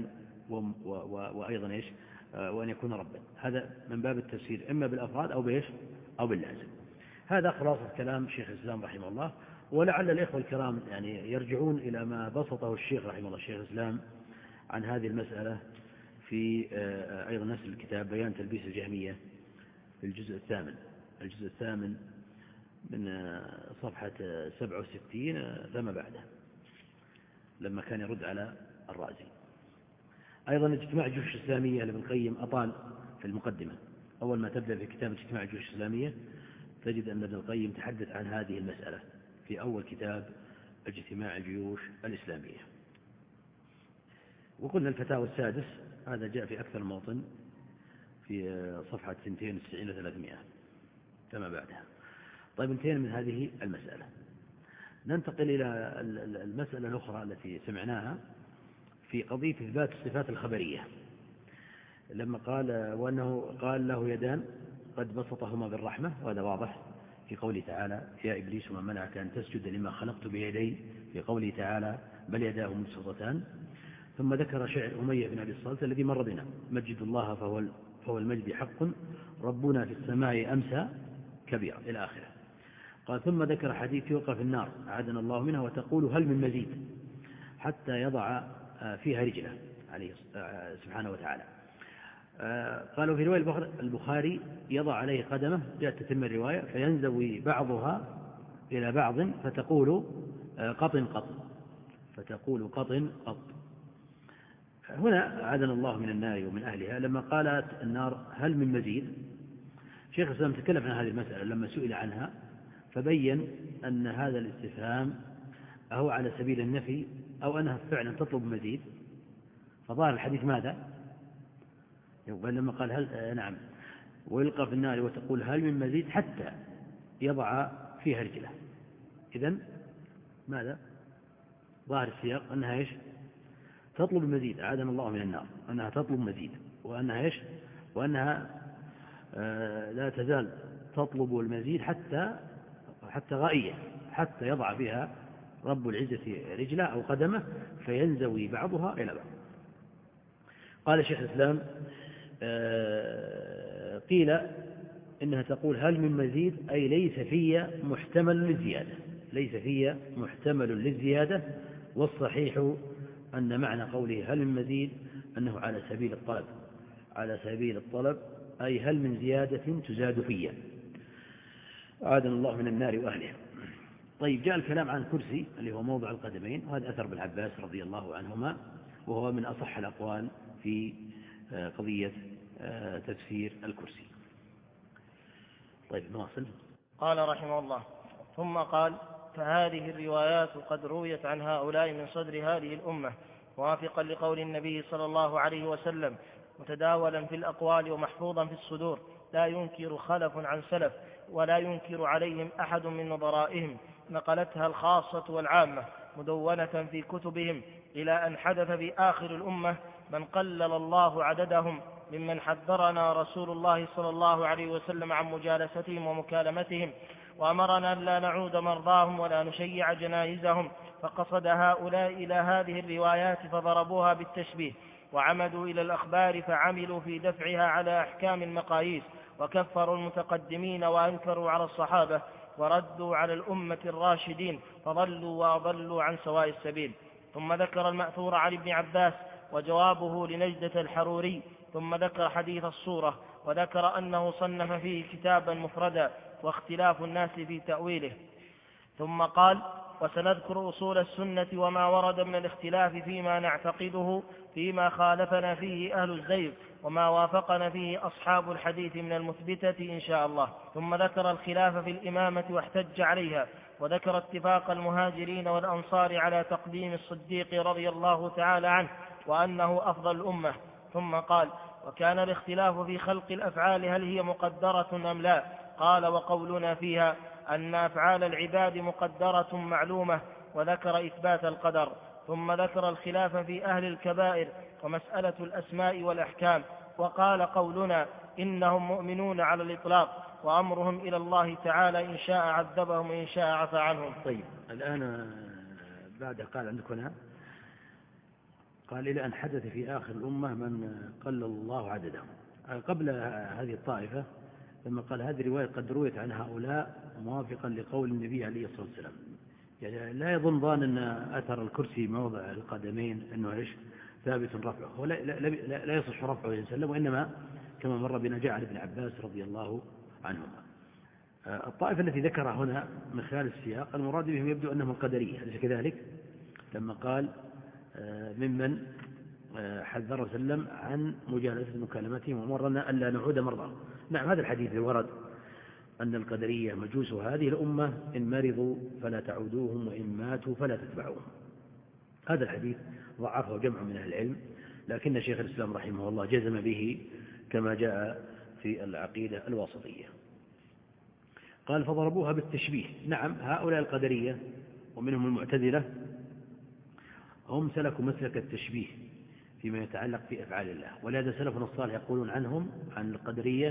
وأيضا إيش؟ وأن يكون ربا. هذا من باب التفسير إما بالأفراد أو بإيش؟ أو باللازم. هذا خلاصة كلام شيخ الإسلام رحمه الله. ولعل الإخوة الكرام يعني يرجعون إلى ما بسطه الشيخ رحمه الله شيخ الإسلام عن هذه المسألة في أيضا نفس الكتاب بيان تلبيس الجهمية في الجزء الثامن من صفحة 67 فما بعده، لما كان يرد على الرازي. أيضا اجتماع الجيوش الإسلامية لابن القيم أطال في المقدمة. أول ما تبدأ في كتاب اجتماع الجيوش الإسلامية تجد أن ابن القيم تحدث عن هذه المسألة في أول كتاب اجتماع الجيوش الإسلامية. وقلنا الفتاوى السادس هذا جاء في أكثر موطن في صفحة 290 و300 كما بعدها. طيب انتهينا من هذه المسألة، ننتقل إلى المسألة الأخرى التي سمعناها في قضية إثبات الصفات الخبرية، لما قال وأنه قال له يدان قد بسطهما بالرحمة، وهذا واضح في قوله تعالى يا إبليس ما منعك أن تسجد لما خلقت بيدي، في قوله تعالى بل يداه مبسوطتان. ثم ذكر شعر أمية بن أبي الصلت الذي مر بنا مجد الله فهو المجد حق ربنا في السماء أمسى كبيرا إلى آخره. قال ثم ذكر حديث يلقى في النار أعاذنا الله منها وتقول هل من مزيد حتى يضع فيها رجله عليه سبحانه وتعالى. قالوا في رواية البخاري يضع عليه قدمه، جاءت تتم الرواية فينزوي بعضها إلى بعض فتقول قط قط، فتقول قط قط. هنا أعاذنا الله من النار ومن أهلها. لما قالت النار هل من مزيد، شيخ الإسلام تكلم عن هذه المسألة لما سئل عنها، فبين أن هذا الاستفهام هو على سبيل النفي أو أنها فعلا تطلب مزيد. فظاهر الحديث ماذا؟ يقول لما قال هل نعم ويلقى في النار وتقول هل من مزيد حتى يضع فيها رجله. إذن ماذا؟ ظاهر السياق أنها إيش؟ تطلب المزيد، أعاذنا الله من النار، أنها تطلب مزيد، وأنها إيش؟ وأنها لا تزال تطلب المزيد حتى غائية، حتى يضع بها رب العزة رجله أو قدمه فينزوي بعضها إلى بعض. قال شيخ الإسلام قيل إنها تقول هل من مزيد أي ليس في محتمل للزيادة، ليس في محتمل للزيادة، والصحيح أن معنى قوله هل من مزيد أنه على سبيل الطلب، على سبيل الطلب، أي هل من زيادة تزاد فيها، أعاذنا الله من النار وأهلها. طيب، جاء الكلام عن الكرسي اللي هو موضع القدمين، وهذا أثر ابن عباس رضي الله عنهما، وهو من أصح الأقوال في قضية تفسير الكرسي. طيب، نواصل. قال رحمه الله: ثم قال: فهذه الروايات قد رويت عن هؤلاء من صدر هذه الأمة، موافقا لقول النبي صلى الله عليه وسلم، متداولا في الأقوال ومحفوظا في الصدور، لا ينكر خلف عن سلف، ولا ينكر عليهم أحد من نظرائهم، نقلتها الخاصة والعامة مدونة في كتبهم، إلى أن حدث في آخر الأمة من قلل الله عددهم ممن حذرنا رسول الله صلى الله عليه وسلم عن مجالستهم ومكالمتهم، وأمرنا أن لا نعود مرضاهم ولا نشيع جنائزهم، فقصد هؤلاء إلى هذه الروايات فضربوها بالتشبيه، وعمدوا إلى الأخبار فعملوا في دفعها على أحكام المقاييس، وكفروا المتقدمين وأنكروا على الصحابة، وردوا على الأمة الراشدين، فضلوا وأضلوا عن سواء السبيل. ثم ذكر المأثور عن ابن عباس وجوابه لنجدة الحروري، ثم ذكر حديث الصورة، وذكر أنه صنف فيه كتابا مفردا، واختلاف الناس في تأويله. ثم قال: وسنذكر أصول السنة وما ورد من الاختلاف فيما نعتقده، فيما خالفنا فيه أهل الزيغ، وما وافقنا فيه أصحاب الحديث من المثبتة إن شاء الله. ثم ذكر الخلاف في الإمامة واحتج عليها، وذكر اتفاق المهاجرين والأنصار على تقديم الصديق رضي الله تعالى عنه، وأنه أفضل الأمة. ثم قال: وكان الاختلاف في خلق الأفعال هل هي مقدرة أم لا؟ قال: وقولنا فيها أن أفعال العباد مقدرة معلومة، وذكر إثبات القدر. ثم ذكر الخلاف في أهل الكبائر ومسألة الأسماء والأحكام، وقال: قولنا إنهم مؤمنون على الإطلاق، وأمرهم إلى الله تعالى، إن شاء عذبهم وإن شاء عفى عنهم. طيب، الآن بعد قال عندك هنا قال: إلى أن حدث في آخر الأمة من قلل الله عددهم. قبل هذه الطائفة لما قال هذه الرواية قد رويت عن هؤلاء موافقا لقول النبي عليه الصلاة والسلام، يعني لا يظن ظان أن أثر الكرسي موضع القدمين أنه إيش ثابت رفعه، هو لا يصح رفعه عليه وسلم، وإنما كما مر بنا جاء عن ابن عباس رضي الله عنهما. الطائفة التي ذكرها هنا من خلال السياق المراد بهم يبدو أنهم القدرية، أليس كذلك؟ لما قال ممن حذر وسلم عن مجالسة مكالمتهم وأمرنا ألا نعود مرضى. نعم، هذا الحديث ورد أن القدرية مجوس هذه الأمة، إن مرضوا فلا تعودوهم، وإن ماتوا فلا تتبعوهم. هذا الحديث ضعفه جمع من أهل العلم، لكن شيخ الإسلام رحمه الله جزم به كما جاء في العقيدة الواسطية. قال: فضربوها بالتشبيه. نعم، هؤلاء القدرية ومنهم المعتزلة هم سلكوا مسلك التشبيه فيما يتعلق بأفعال الله، ولهذا سلفنا الصالح يقولون عنهم عن القدرية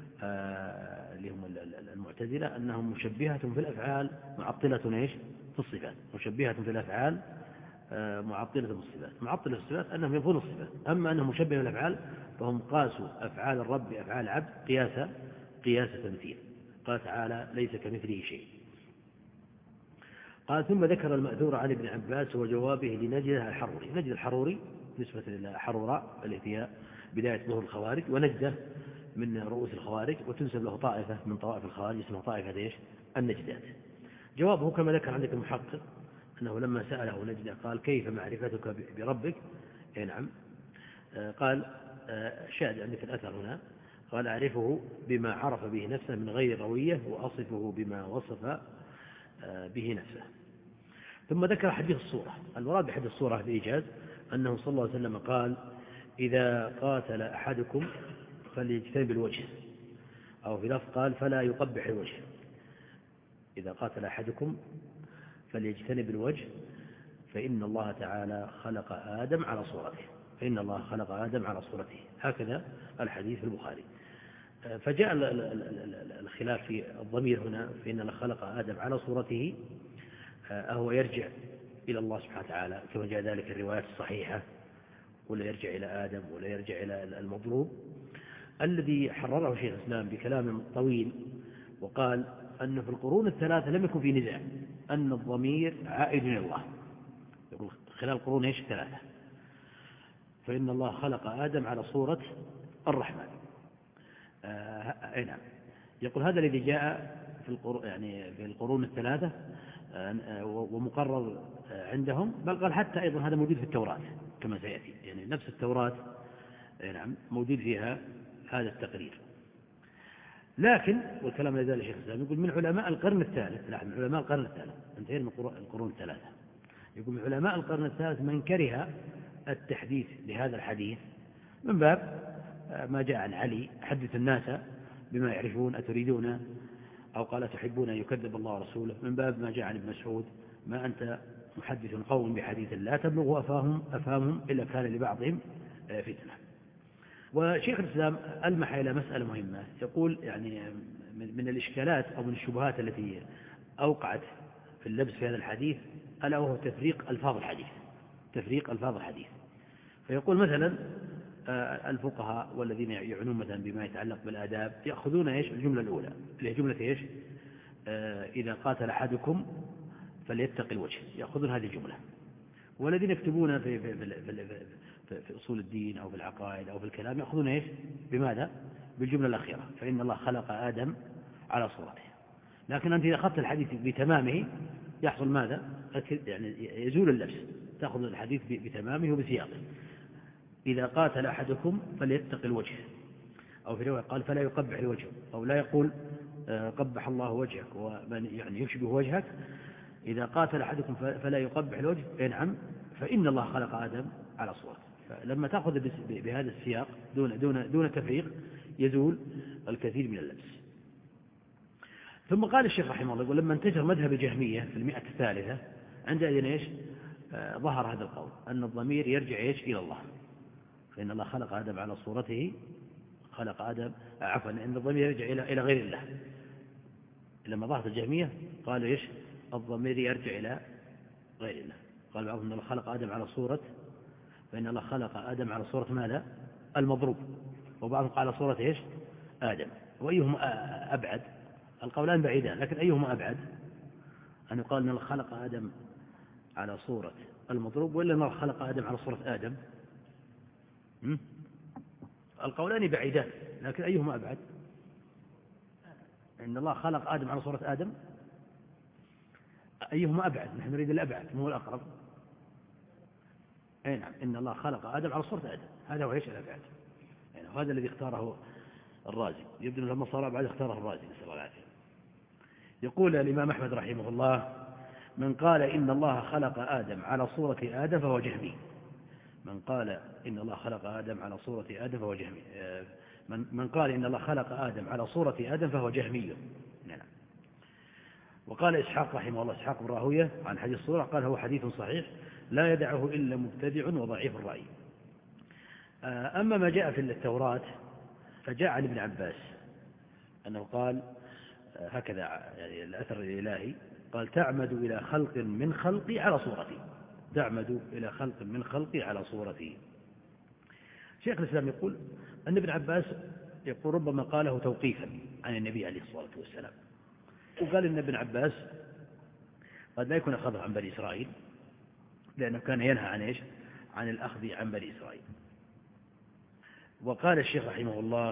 اللي هم المعتزلة أنهم مشبهة في الأفعال معطلة إيش في الصفات، مشبهة في الأفعال معطلة في الصفات. معطلة في الصفات أنهم ينفون الصفات، أما أنهم مشبهة في الأفعال فهم قاسوا أفعال الرب بأفعال العبد قياس تمثيل. قال تعالى: ليس كمثله شيء. قال: ثم ذكر المأثور عن ابن عباس وجوابه لنجدة الحروري. نجدة الحروري نسبة إلى حروراء التي هي بداية ظهور الخوارج، ونجدة من رؤوس الخوارج، وتنسب له طائفة من طوائف الخوارج اسمها طائفة ايش؟ النجدات. جوابه كما ذكر عندك المحقق أنه لما سأله نجدة قال: كيف معرفتك بربك؟ نعم، قال شاهد عندك الأثر هنا، قال: أعرفه بما عرف به نفسه من غير روية، وأصفه بما وصف به نفسه. ثم ذكر حديث الصورة. المراد بحديث الصورة بإيجاز أنه صلى الله عليه وسلم قال: إذا قاتل أحدكم فليجتنب الوجه، أو في لفظ قال: فلا يقبح الوجه. إذا قاتل أحدكم فليجتنب الوجه، فإن الله تعالى خلق آدم على صورته، فإن الله خلق آدم على صورته. هكذا الحديث في البخاري. فجاء الخلاف في الضمير هنا، فإن الله خلق آدم على صورته، أهو يرجع إلى الله سبحانه وتعالى كما جاء ذلك الروايات الصحيحة، ولا يرجع إلى آدم، ولا يرجع إلى المضروب؟ الذي حرره شيخ الإسلام بكلام طويل وقال أن في القرون الثلاثة لم يكن في نزاع أن الضمير عائد إلى الله. يقول خلال القرون إيش 3. فإن الله خلق آدم على صورة الرحمن. نعم. يقول هذا الذي جاء في القرون ال3 ومقرر عندهم، بل قال حتى أيضا هذا موجود في التوراة كما سيأتي، يعني نفس التوراة نعم موجود فيها هذا التقرير. لكن والكلام لا يزال الشيخ الإسلام يقول من علماء القرن الثالث، من علماء القرن الثالث، انتهينا من القرون ال3، يقول من علماء القرن الثالث من كره التحديث بهذا الحديث من باب ما جاء عن علي: حدث الناس بما يعرفون أتريدون، أو قال تحبون أن يكذب الله ورسوله، من باب ما جاء عن ابن مسعود: ما أنت محدث قوم بحديث لا تبلغ أفهمهم إلا كان لبعضهم فتنة. وشيخ الإسلام ألمح إلى مسألة مهمة، يقول يعني من الإشكالات أو من الشبهات التي أوقعت في اللبس في هذا الحديث ألا وهو تفريق ألفاظ الحديث، تفريق ألفاظ الحديث. فيقول مثلا الفقهاء والذين يعنون مثلا بما يتعلق بالآداب يأخذون إيش الجملة الأولى اللي هي جملة إيش إذا قاتل أحدكم فليتقي الوجه، يأخذون هذه الجملة. والذين يكتبون في أصول الدين أو في العقائد أو في الكلام يأخذون إيش بماذا؟ بالجملة الأخيرة: فإن الله خلق آدم على صورته. لكن أنت إذا أخذت الحديث بتمامه يحصل ماذا؟ يعني يزول اللبس، تأخذ الحديث بتمامه وبسياقه: إذا قاتل أحدكم فليتقي الوجه، أو في رواية قال فلا يقبح الوجه، أو لا يقول قبح الله وجهك ومن يعني يشبه وجهك. إذا قاتل أحدكم فلا يقبح الوجه، نعم، فإن الله خلق آدم على صورته. فلما تأخذ بهذا السياق دون تفريق يزول الكثير من اللبس. ثم قال الشيخ رحمه الله: ولما انتشر مذهب الجهمية في 100 الثالثة عندئذ إيش ظهر هذا القول أن الضمير يرجع إيش إلى الله، فإن الله خلق آدم على صورته، خلق آدم عفوا أن الضمير يرجع إلى غير الله. لما ظهرت الجهمية قالوا إيش الضمير يرجع إلى غير الله. قال بعضهم أن الله خلق آدم على صورة، فإن الله خلق آدم على صورة ماذا؟ المضروب. وبعضهم قال على صورة إيش آدم. وأيهما أبعد؟ القولان بعيدان، لكن أيهما أبعد؟ أن يقال أن الله خلق آدم على صورة المضروب، ولا أن الله خلق آدم على صورة آدم؟ القولان بعيدان، لكن أيهما أبعد؟ إن الله خلق آدم على صورة آدم، أيهما أبعد؟ نحن نريد الأبعد مو الأقرب. أي نعم، إن الله خلق آدم على صورة آدم، هذا هو إيش الأبعد. يعني هذا الذي اختاره الرازي، يبدو لما صار بعد اختاره الرازي، نسأل الله العافية. يقول الإمام أحمد رحمه الله: من قال إن الله خلق آدم على صورة آدم فهو جهمي. من قال إن الله خلق آدم على صورة آدم فهو جهمي. من قال إن الله خلق آدم على صورة آدم فهو جهمي. نعم. وقال إسحاق رحمه الله، إسحاق بن راهوية عن حديث الصورة، قال هو حديث صحيح لا يدعه إلا مبتدع وضعيف الرأي. أما ما جاء في التوراة فجاء عن ابن عباس أنه قال هكذا، يعني الأثر الإلهي قال: تعمد إلى خلق من خلقي على صورتي، تعمد إلى خلق من خلقي على صورتي. شيخ الإسلام يقول أن ابن عباس يقول ربما قاله توقيفا عن النبي عليه الصلاة والسلام، وقال إن ابن عباس قد لا يكون أخذه عن بني إسرائيل، لأنه كان ينهى عن إيش؟ عن الأخذ عن بني إسرائيل. وقال الشيخ رحمه الله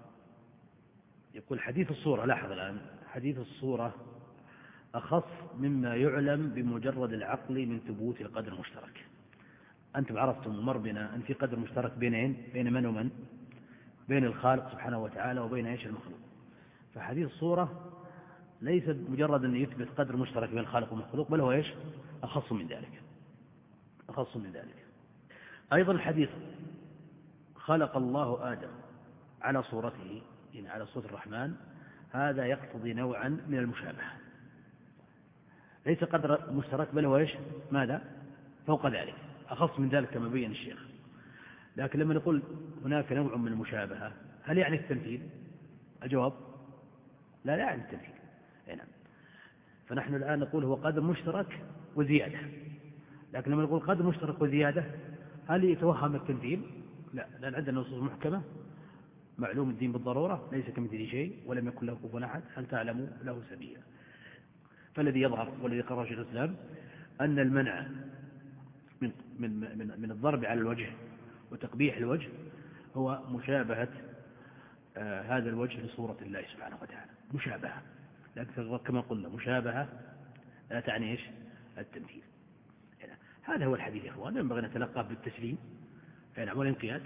يقول: حديث الصورة، لاحظ الآن، حديث الصورة أخص مما يعلم بمجرد العقل من ثبوت القدر المشترك. أنتم عرفتم ومر بنا أن في قدر مشترك بين من ومن؟ بين الخالق سبحانه وتعالى وبين إيش المخلوق. فحديث الصورة ليس مجرد أن يثبت قدر مشترك بين الخالق والمخلوق، بل هو إيش؟ أخص من ذلك، أخص من ذلك. أيضا الحديث خلق الله آدم على صورته، يعني على صورة الرحمن، هذا يقتضي نوعا من المشابهة، ليس قدر مشترك بل هو إيش؟ ماذا؟ فوق ذلك، أخص من ذلك كما بين الشيخ. لكن لما نقول هناك نوع من المشابهة هل يعني التمثيل؟ الجواب لا يعني التمثيل. نعم. فنحن الآن نقول هو قدر مشترك وزيادة، لكن لما نقول قدر مشترك وزيادة هل يتوهم التمثيل؟ لا، لأن عندنا نصوص محكمة معلوم الدين بالضرورة ليس كمثله شيء ولم يكن له كفوا أحد هل تعلموا له سبيلا. فالذي يظهر والذي قرر شيخ الإسلام أن المنع من الضرب على الوجه وتقبيح الوجه هو مشابهة هذا الوجه لصورة الله سبحانه وتعالى، مشابهة، لكن كما قلنا مشابهة لا تعني إيش؟ التمثيل. هذا هو الحديث يا إخوان، ينبغي أن نتلقاه بالتسليم والانقياد،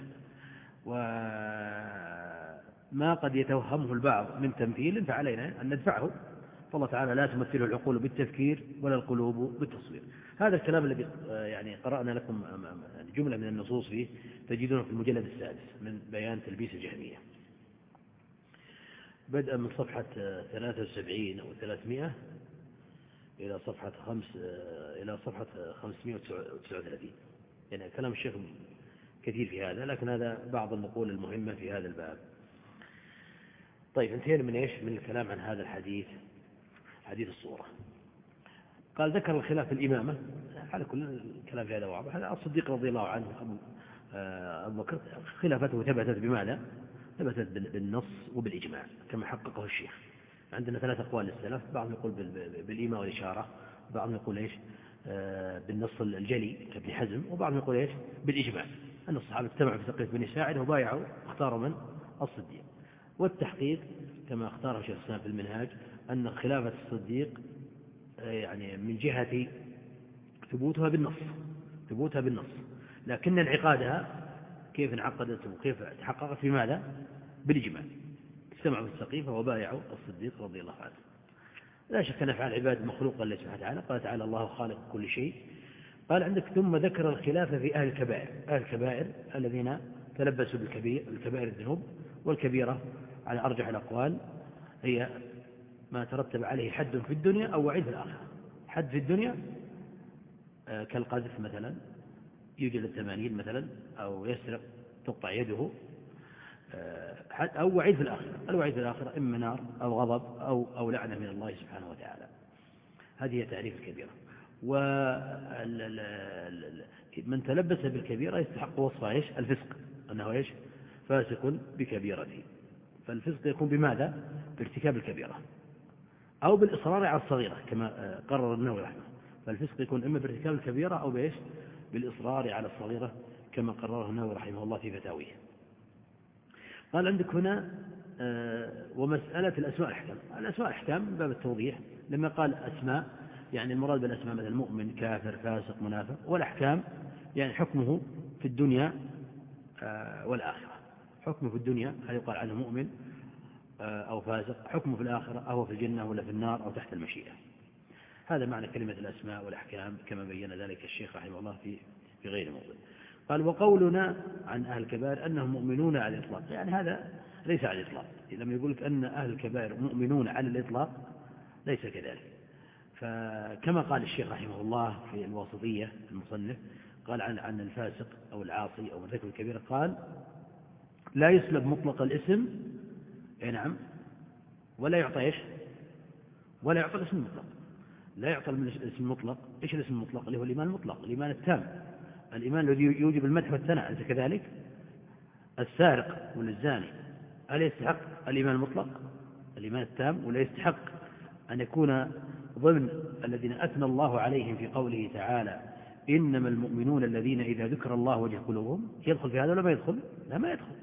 وما قد يتوهمه البعض من تمثيل فعلينا أن ندفعه، فالله تعالى لا تمثله العقول بالتفكير ولا القلوب بالتصوير. هذا الكلام الذي يعني قرأنا لكم جملة من النصوص فيه تجدونه في المجلد السادس من بيان تلبيس الجهمية، بدءا من صفحة 73 أو 300 إلى صفحة 539. يعني كلام الشيخ كثير في هذا، لكن هذا بعض النقول المهمة في هذا الباب. طيب، انتهينا من إيش؟ من الكلام عن هذا الحديث، حديث الصورة. قال ذكر الخلاف في الإمامة، على كل الكلام في هذا واضح. هذا الصديق رضي الله عنه أبو بكر خلافته ثبتت بماذا؟ ثبتت بالنص وبالإجماع كما حققه الشيخ. عندنا 3 أقوال للسلف، بعضهم يقول بالإيماء والإشارة، بعضهم يقول إيش؟ بالنص الجلي كابن حزم، وبعضهم يقول إيش؟ بالإجماع أن الصحابة اجتمعوا في سقيفة بني ساعد وبايعوا واختاروا من؟ الصديق. والتحقيق كما اختاره شيخ الإسلام في المنهاج أن خلافة الصديق يعني من جهة ثبوتها بالنص، لكن انعقادها كيف انعقدت وكيف تحققت في ماذا؟ بالإجماع. اجتمعوا في السقيفة وبايعوا الصديق رضي الله عنه. لا شك أن أفعال العباد مخلوقة لله سبحانه وتعالى، قال تعالى الله خالق كل شيء. قال عندك ثم ذكر الخلاف في أهل الكبائر، أهل الكبائر الذين تلبسوا بالكبائر الذنوب، والكبيرة على أرجح الأقوال هي ما ترتب عليه حد في الدنيا أو وعيد في الآخرة. حد في الدنيا كالقذف مثلا، يوجد 80 مثلا، أو يسرق تقطع يده، أو وعيد في الآخرة. الوعيد في الآخرة إما نار أو غضب أو لعنة من الله سبحانه وتعالى. هذه هي تعريف الكبيرة. ومن تلبس بالكبيرة يستحق وصف إيش؟ الفسق، أنه إيش؟ فاسق بكبيرته. فالفسق يكون بماذا؟ بارتكاب الكبيرة أو بالإصرار على الصغيرة كما قرر النووي رحمه. فالفسق يكون إما بارتكاب الكبيرة أو بإيش؟ بالإصرار على الصغيرة كما قرره النووي رحمه الله في فتاويه. قال عندك هنا ومسألة الأسماء الأحكام. الأسماء الأحكام باب التوضيح، لما قال أسماء يعني المراد بالأسماء مثل مؤمن، كافر، فاسق، منافق. والأحكام يعني حكمه في الدنيا والآخرة. حكمه في الدنيا هل يقال عنه مؤمن أو فاسق، حكمه في الآخرة أو في الجنة ولا في النار أو تحت المشيئة. هذا معنى كلمة الأسماء والأحكام كما بين ذلك الشيخ رحمه الله في غير موضع. قال وقولنا عن أهل الكبائر أنهم مؤمنون على الإطلاق، يعني هذا ليس على الإطلاق. لما يقول لك أن أهل الكبائر مؤمنون على الإطلاق ليس كذلك. فكما قال الشيخ رحمه الله في الواسطية المصنف، قال عن الفاسق أو العاصي أو مرتكب الكبيرة، قال لا يسلب مطلق الاسم، نعم، ولا يعطى إيش؟ ولا يعطى الاسم المطلق. لا يعطى الاسم المطلق. إيش الاسم المطلق؟ اللي هو الإيمان المطلق، الإيمان التام، الإيمان الذي يوجب المدح والثناء. أليس كذلك؟ السارق والزاني هل يستحق الإيمان المطلق، الإيمان التام، ولا يستحق أن يكون ضمن الذين أثنى الله عليهم في قوله تعالى إنما المؤمنون الذين إذا ذكر الله وجه قلوبهم؟ يدخل في هذا ولا ما يدخل؟ لا، ما يدخل.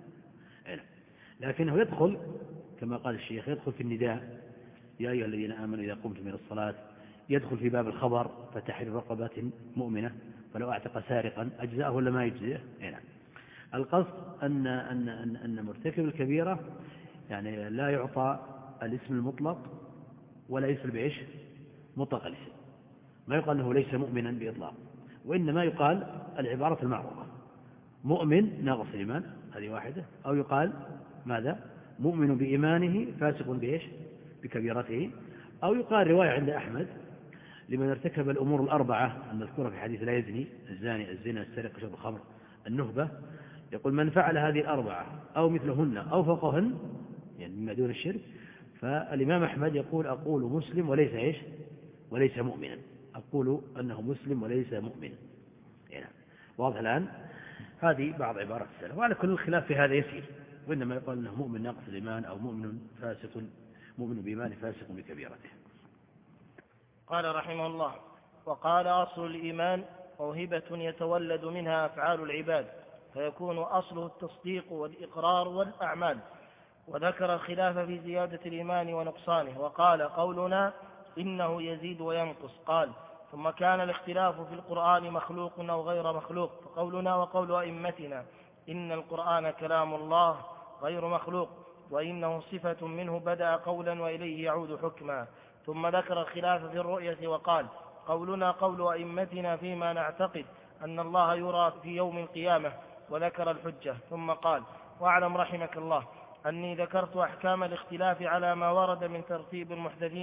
لكنه يدخل كما قال الشيخ، يدخل في النداء يا أيها الذين آمنوا إذا قمتم إلى الصلاة، يدخل في باب الخبر فتحرير رقبة مؤمنة فلو أعتق سارقا أجزاءه ولا ما يجزئه؟ نعم. القصد أن مرتكب الكبيرة يعني لا يعطى الاسم المطلق ولا يسلب إيش؟ مطلق الاسم. ما يقال أنه ليس مؤمنا بإطلاق، وإنما يقال العبارة المعروفة مؤمن ناقص الإيمان، هذه واحدة، أو يقال ماذا؟ مؤمن بإيمانه فاسق بإيش؟ بكبيرته. أو يقال رواية عند أحمد لمن ارتكب الأمور الأربعة المذكورة في حديث لا يزني، الزاني، الزنا، السرقة، شرب الخمر، النهبة، يقول من فعل هذه الأربعة أو مثلهن أو فوقهن، يعني مما دون الشرك، فالإمام أحمد يقول أقول مسلم وليس إيش؟ وليس مؤمنا. أقول أنه مسلم وليس مؤمنا. يعني واضح الآن؟ هذه بعض عبارات السلف، وعلى كل الخلاف في هذا يسير، وإنما يقال أنه مؤمن ناقص الإيمان أو مؤمن فاسق، مؤمن بإيمان فاسق بكبيرته. قال رحمه الله وقال أصل الإيمان موهبة يتولد منها أفعال العباد، فيكون أصله التصديق والإقرار والأعمال. وذكر الخلاف في زيادة الإيمان ونقصانه، وقال: قولنا إنه يزيد وينقص. قال: ثم كان الاختلاف في القرآن مخلوق أو غير مخلوق، فقولنا وقول أئمتنا إن القرآن كلام الله غير مخلوق، وإنه صفة منه بدأ قولا وإليه يعود حكما. ثم ذكر الخلاف في الرؤية، وقال: قولنا قول أئمتنا فيما نعتقد أن الله يرى في يوم القيامة، وذكر الحجة. ثم قال: واعلم رحمك الله أني ذكرت أحكام الاختلاف على ما ورد من ترتيب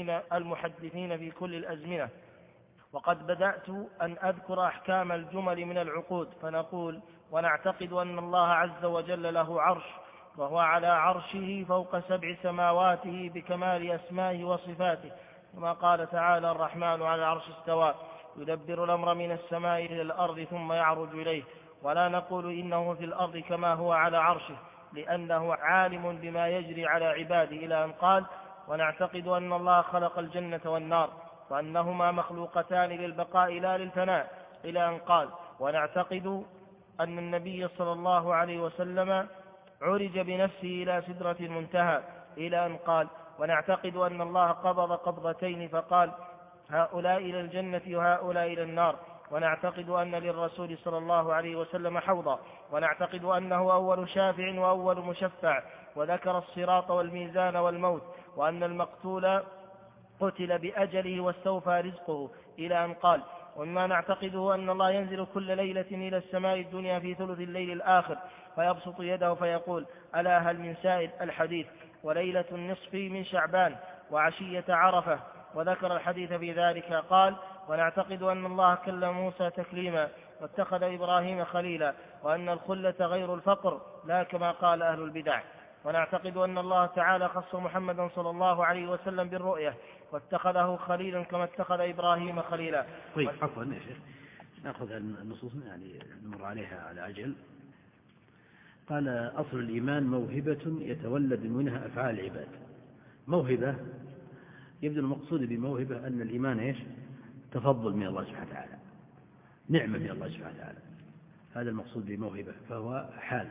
المحدثين في كل الأزمنة، وقد بدأت أن أذكر أحكام الجمل من العقود، فنقول: ونعتقد أن الله عز وجل له عرش، وهو على عرشه فوق 7 سماواته بكمال أسمائه وصفاته، كما قال تعالى: الرحمن على العرش استوى، يدبر الأمر من السماء إلى الأرض ثم يعرج إليه. ولا نقول إنه في الأرض كما هو على عرشه، لأنه عالم بما يجري على عباده، إلى أن قال: ونعتقد أن الله خلق الجنة والنار، وأنهما مخلوقتان للبقاء لا للفناء، إلى أن قال: ونعتقد أن النبي صلى الله عليه وسلم عرج بنفسه إلى سدرة المنتهى، إلى أن قال: ونعتقد أن الله قبض قبضتين فقال: هؤلاء إلى الجنة وهؤلاء إلى النار. ونعتقد أن للرسول صلى الله عليه وسلم حوضا، ونعتقد أنه أول شافع وأول مشفع، وذكر الصراط والميزان والموت، وأن المقتول قتل بأجله واستوفى رزقه، إلى أن قال: ومما نعتقده أن الله ينزل كل ليلة إلى السماء الدنيا في ثلث الليل الآخر، فيبسط يده فيقول: ألا هل من سائل؟ الحديث. وليلة النصف من شعبان، وعشية عرفة، وذكر الحديث في ذلك. قال: ونعتقد أن الله كلم موسى تكليما، واتخذ إبراهيم خليلا، وأن الخلة غير الفقر، لا كما قال أهل البدع. ونعتقد أن الله تعالى خص محمدا صلى الله عليه وسلم بالرؤية، واتخذه خليلا كما اتخذ إبراهيم خليلا. طيب، عفوا يا شيخ، نأخذ النصوص يعني نمر عليها على عجل. قال: أصل الإيمان موهبة يتولد منها أفعال العباد. موهبة، يبدو المقصود بموهبة أن الإيمان إيش؟ تفضل من الله سبحانه وتعالى، نعمة من الله سبحانه وتعالى، هذا المقصود بموهبة، فهو حال.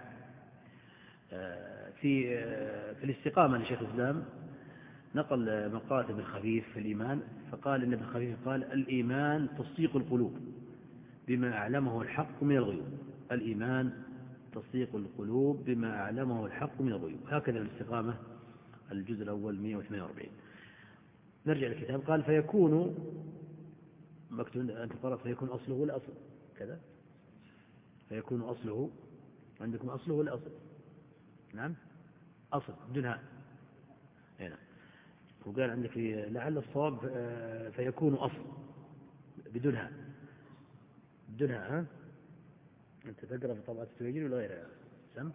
في الاستقامة لشيخ الإسلام نقل مقالة ابن خفيف في الإيمان، فقال إن ابن خفيف قال: الإيمان تصديق القلوب بما أعلمه الحق من الغيوب. الإيمان تصديق القلوب بما أعلمه الحق من الغيوب. هكذا الاستقامة الجزء الأول 148. نرجع للكتاب. قال: فيكون، مكتوب أنت قرأت فيكون أصله والأصل كذا، فيكون أصله عندكم أصله والأصل. نعم، أصل بدونها هنا، وقال عندك لعل الصواب فيكون أصل بدونها. ها؟ أنت تقرأ في طبعة التوجيه ولا غيرها؟ سم؟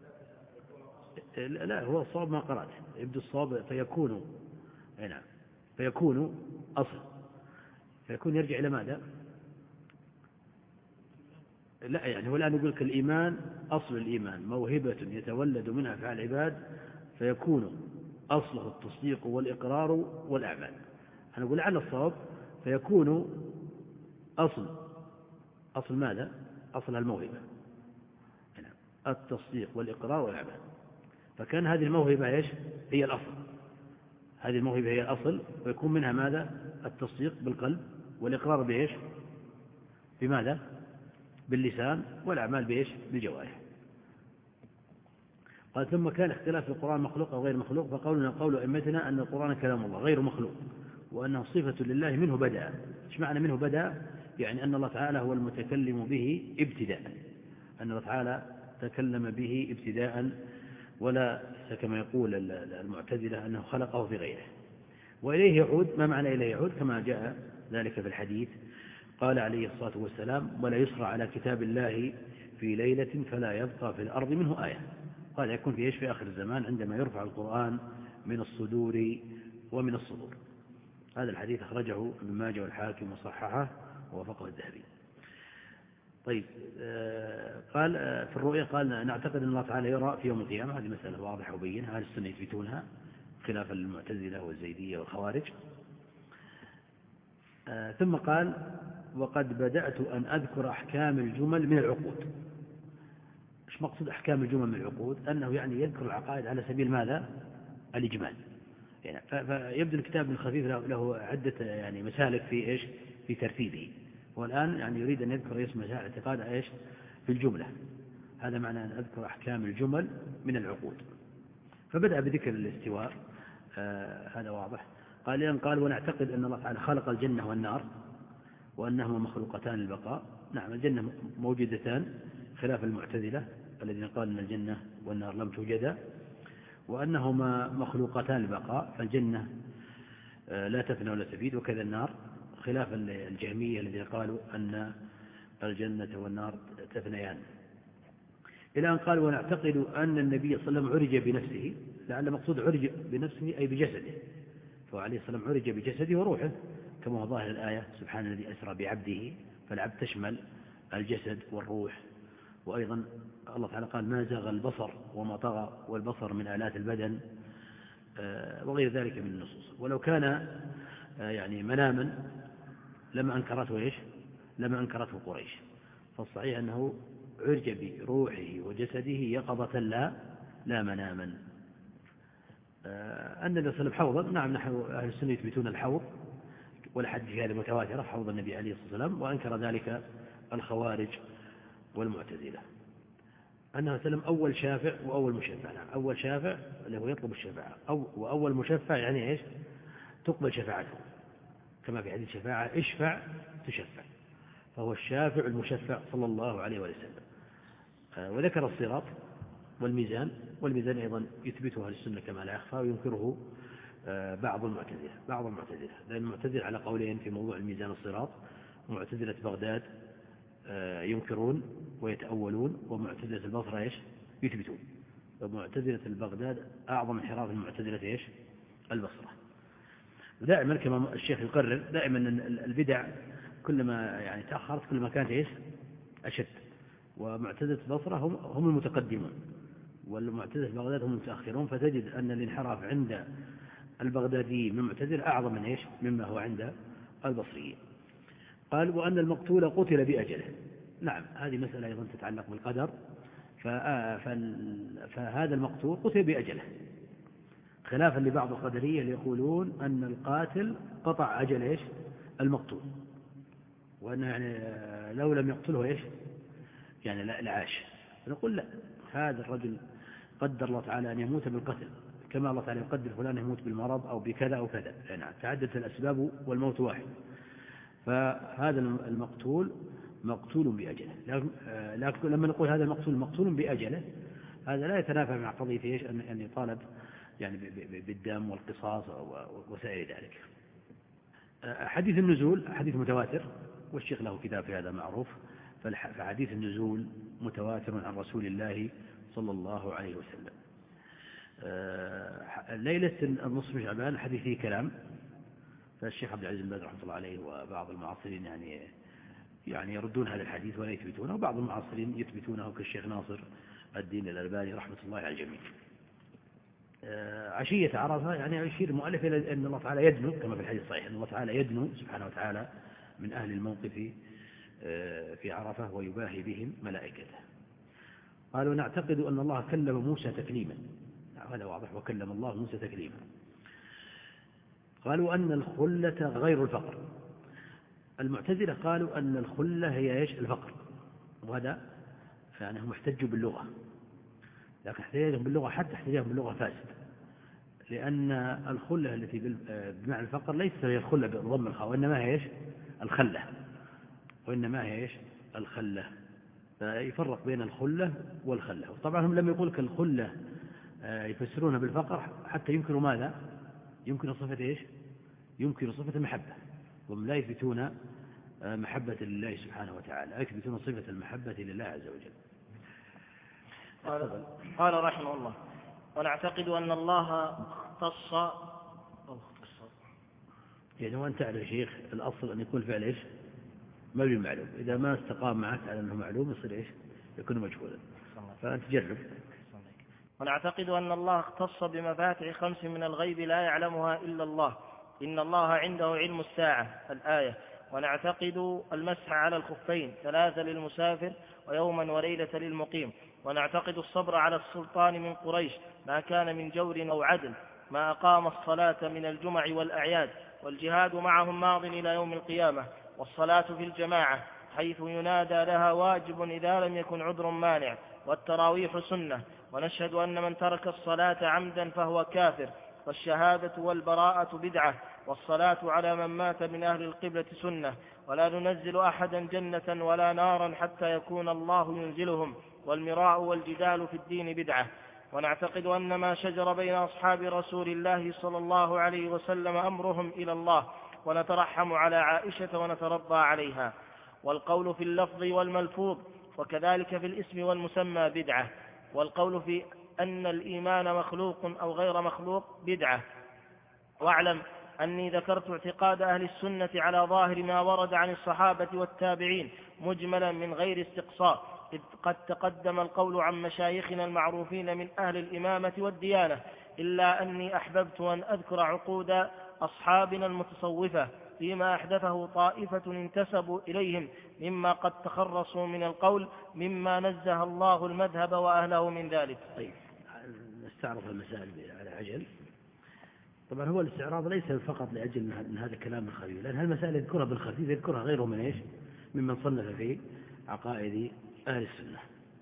لا، هو الصواب ما قرأت، يبدو الصواب فيكون. نعم، فيكون أصل. فيكون يرجع إلى ماذا؟ لا، يعني هو الآن يقول لك الإيمان، أصل الإيمان موهبة يتولد منها أفعال العباد، فيكون أصله التصديق والإقرار والأعمال. أنا أقول لعل الصواب فيكون أصل ماذا؟ أصل الموهبة، التصديق والإقرار والأعمال. فكان هذه الموهبة إيش؟ هي الأصل. هذه الموهبة هي الأصل، ويكون منها ماذا؟ التصديق بالقلب، والإقرار بإيش؟ بماذا؟ باللسان، والأعمال بإيش؟ بالجوارح. قال: ثم كان اختلاف في القرآن مخلوق أو غير مخلوق، فقولنا قول أئمتنا أن القرآن كلام الله غير مخلوق، وأنه صفة لله منه بدأ. إيش معنى منه بدأ؟ يعني أن الله تعالى هو المتكلم به ابتداء، أن الله تعالى تكلم به ابتداء، ولا كما يقول المعتزلة أنه خلقه في غيره. وإليه يعود. ما معنى إليه يعود؟ كما جاء ذلك في الحديث، قال عليه الصلاة والسلام: ولا يسرى على كتاب الله في ليلة فلا يبقى في الأرض منه آية. قال: يكون في إيش؟ في آخر الزمان، عندما يرفع القرآن من الصدور ومن الصدور. هذا الحديث أخرجه ابن ماجه والحاكم وصححه ووافقه الذهبي. طيب، قال في الرؤيا، قال: نعتقد أن الله تعالى يرى في يوم القيامة. هذه مسألة واضحة وبينة، أهل السنة يثبتونها خلاف المعتزلة والزيدية والخوارج. ثم قال: وقد بدأت أن أذكر أحكام الجمل من العقود. إيش مقصود أحكام الجمل من العقود؟ أنه يعني يذكر العقائد على سبيل ماذا؟ الإجمال. يعني فيبدو الكتاب الخفيف له عدة يعني مسالك في إيش؟ في ترتيبه. والآن يعني يريد أن يذكر إيش مسائل اعتقاد إيش؟ في الجملة. هذا معنى أن أذكر أحكام الجمل من العقود. فبدأ بذكر الاستواء، هذا واضح. قال ونعتقد أن الله تعالى خلق الجنة والنار وأنهما مخلوقتان للبقاء. نعم، الجنة موجودتان خلاف المعتزلة الذين قالوا أن الجنة والنار لم توجدا، وأنهما مخلوقتان للبقاء، فالجنة لا تفنى ولا تبيد، وكذا النار، خلاف الجهمية الذين قالوا أن الجنة والنار تفنيان. إلى أن قال ونعتقد أن النبي صلى الله عليه وسلم عرج بنفسه، لعل مقصود عرج بنفسه أي بجسده، فعليه السلام عرج بجسده وروحه كما هو ظاهر الآية سبحان الذي أسرى بعبده، فالعبد تشمل الجسد والروح. وأيضا الله تعالى قال ما زاغ البصر وما طغى، والبصر من آلات البدن، وغير ذلك من النصوص. ولو كان يعني مناما لما أنكرته قريش، فالصحيح أنه عرج بروحه وجسده يقظة لا مناما. أن النبي صلى الله عليه وسلم حوضا، نعم، نحن أهل السنة يثبتون الحوض والحديث في هذه متواترة، حوض النبي عليه الصلاة والسلام، وأنكر ذلك الخوارج والمعتزلة. أنه سلم أول شافع وأول مشفع. نعم، أول شافع اللي هو يطلب الشفاعة، وأول مشفع يعني إيش؟ تقبل شفاعته، كما في حديث شفاعة اشفع تشفع، فهو الشافع المشفع صلى الله عليه وسلم. وذكر الصراط والميزان أيضا يثبتها السنة كما لا يخفى، وينكره بعض المعتزلة، لأن المعتزلة على قولين في موضوع الميزان والصراط. معتزلة بغداد ينكرون ويتأولون، ومعتزلة البصرة إيش؟ يثبتون. ومعتزلة بغداد أعظم انحراف من معتزلة إيش؟ البصرة. دائما كما الشيخ يقرر دائما أن البدع كلما يعني تأخرت كلما كانت إيش؟ أشد. ومعتزلة البصرة هم المتقدمون، والمعتزلة بغداد هم المتأخرون، فتجد أن الانحراف عند البغداديين من المعتزلة أعظم من إيش؟ مما هو عند البصريين. قال وأن المقتول قتل بأجله. نعم، هذه مسألة أيضا تتعلق بالقدر، فهذا المقتول قتل بأجله، خلافا لبعض القدرية اللي يقولون أن القاتل قطع أجل إيش؟ المقتول، وأنه يعني لو لم يقتله إيش؟ يعني لعاش. نقول لا، هذا الرجل قدر الله تعالى أن يموت بالقتل، كما الله تعالى يقدر فلان يموت بالمرض أو بكذا أو كذا، يعني تعددت الأسباب والموت واحد. فهذا المقتول مقتول بأجله. لكن لما نقول هذا المقتول مقتول بأجله، هذا لا يتنافى مع قضية إيش؟ أن يطالب يعني بالدم والقصاص وسائر ذلك. حديث النزول حديث متواتر، والشيخ له كتاب في هذا معروف. فحديث النزول متواتر عن رسول الله صلى الله عليه وسلم. ليلة النصف من شعبان حديث فيه كلام، فالشيخ عبد العزيز بن باز رحمه الله عليه وبعض المعاصرين يعني يردون هذا الحديث ولا يثبتونه، وبعض المعاصرين يثبتونه كالشيخ ناصر الدين الألباني رحمة الله على الجميع. عشية عرفة يعني يشير المؤلف إلى أن الله تعالى يدنو، كما في الحديث الصحيح أن الله تعالى يدنو سبحانه وتعالى من أهل الموقف في عرفة ويباهي بهم ملائكته. قالوا نعتقد أن الله كلم موسى تكليما، هذا واضح، وكلم الله موسى تكليما. قالوا أن الخلة غير الفقر. المعتزلة قالوا أن الخلة هي إيش؟ الفقر، وهذا يعني هم احتجوا باللغة، لكن احتجاجهم باللغة حتى احتجاجهم باللغة فاسد، لأن الخلة التي بمعنى الفقر ليست هي الخلة بضم الخاء، وإنما هي إيش؟ الخلة. فيفرق بين الخلة والخلة. طبعا هم لم يقول كالخلة يفسرونها بالفقر حتى ينكروا ماذا؟ يمكن صفة إيش؟ يمكن صفة المحبة، وهم لا يثبتون محبة لله سبحانه وتعالى، يثبتون صفة المحبة لله عز وجل. قال رحمه الله ونعتقد أن الله اختص يعني وأنت على شيخ الأصل أن يكون فعل إيش؟ مبني معلوم، إذا ما استقام معك على أنه معلوم يصير إيش؟ يكون مجهولا، فأنت جرب. ونعتقد أن الله اختص بمفاتح 5 من الغيب لا يعلمها إلا الله، إن الله عنده علم الساعة الآية، ونعتقد المسح على الخفين 3 للمسافر ويوما وليلة للمقيم. ونعتقد الصبر على السلطان من قريش ما كان من جور أو عدل ما أقام الصلاة من الجمع والأعياد. والجهاد معهم ماض إلى يوم القيامة. والصلاة في الجماعة حيث ينادى لها واجب إذا لم يكن عذر مانع. والتراويح سنة. ونشهد أن من ترك الصلاة عمدا فهو كافر. والشهادة والبراءة بدعة. والصلاة على من مات من أهل القبلة سنة. ولا ننزل أحدا جنة ولا نارا حتى يكون الله ينزلهم. والمراء والجدال في الدين بدعة. ونعتقد أن ما شجر بين أصحاب رسول الله صلى الله عليه وسلم أمرهم إلى الله. ونترحم على عائشة ونترضى عليها. والقول في اللفظ والملفوظ وكذلك في الاسم والمسمى بدعة. والقول في أن الإيمان مخلوق أو غير مخلوق بدعة. واعلم أني ذكرت اعتقاد أهل السنة على ظاهر ما ورد عن الصحابة والتابعين مجملا من غير استقصاء، إذ قد تقدم القول عن مشايخنا المعروفين من أهل الإمامة والديانة، إلا أني أحببت أن أذكر عقود أصحابنا المتصوفة فيما أحدثه طائفة انتسبوا إليهم مما قد تخرصوا من القول مما نزه الله المذهب وأهله من ذلك. طيب، نستعرض المسائل على عجل. طبعا هو الاستعراض ليس فقط لأجل من هذا الكلام الخفيف، لأن هالمسائل يذكرها بالخفيف يذكرها غيره من إيش؟ ممن صنف في عقائد أهل السنة.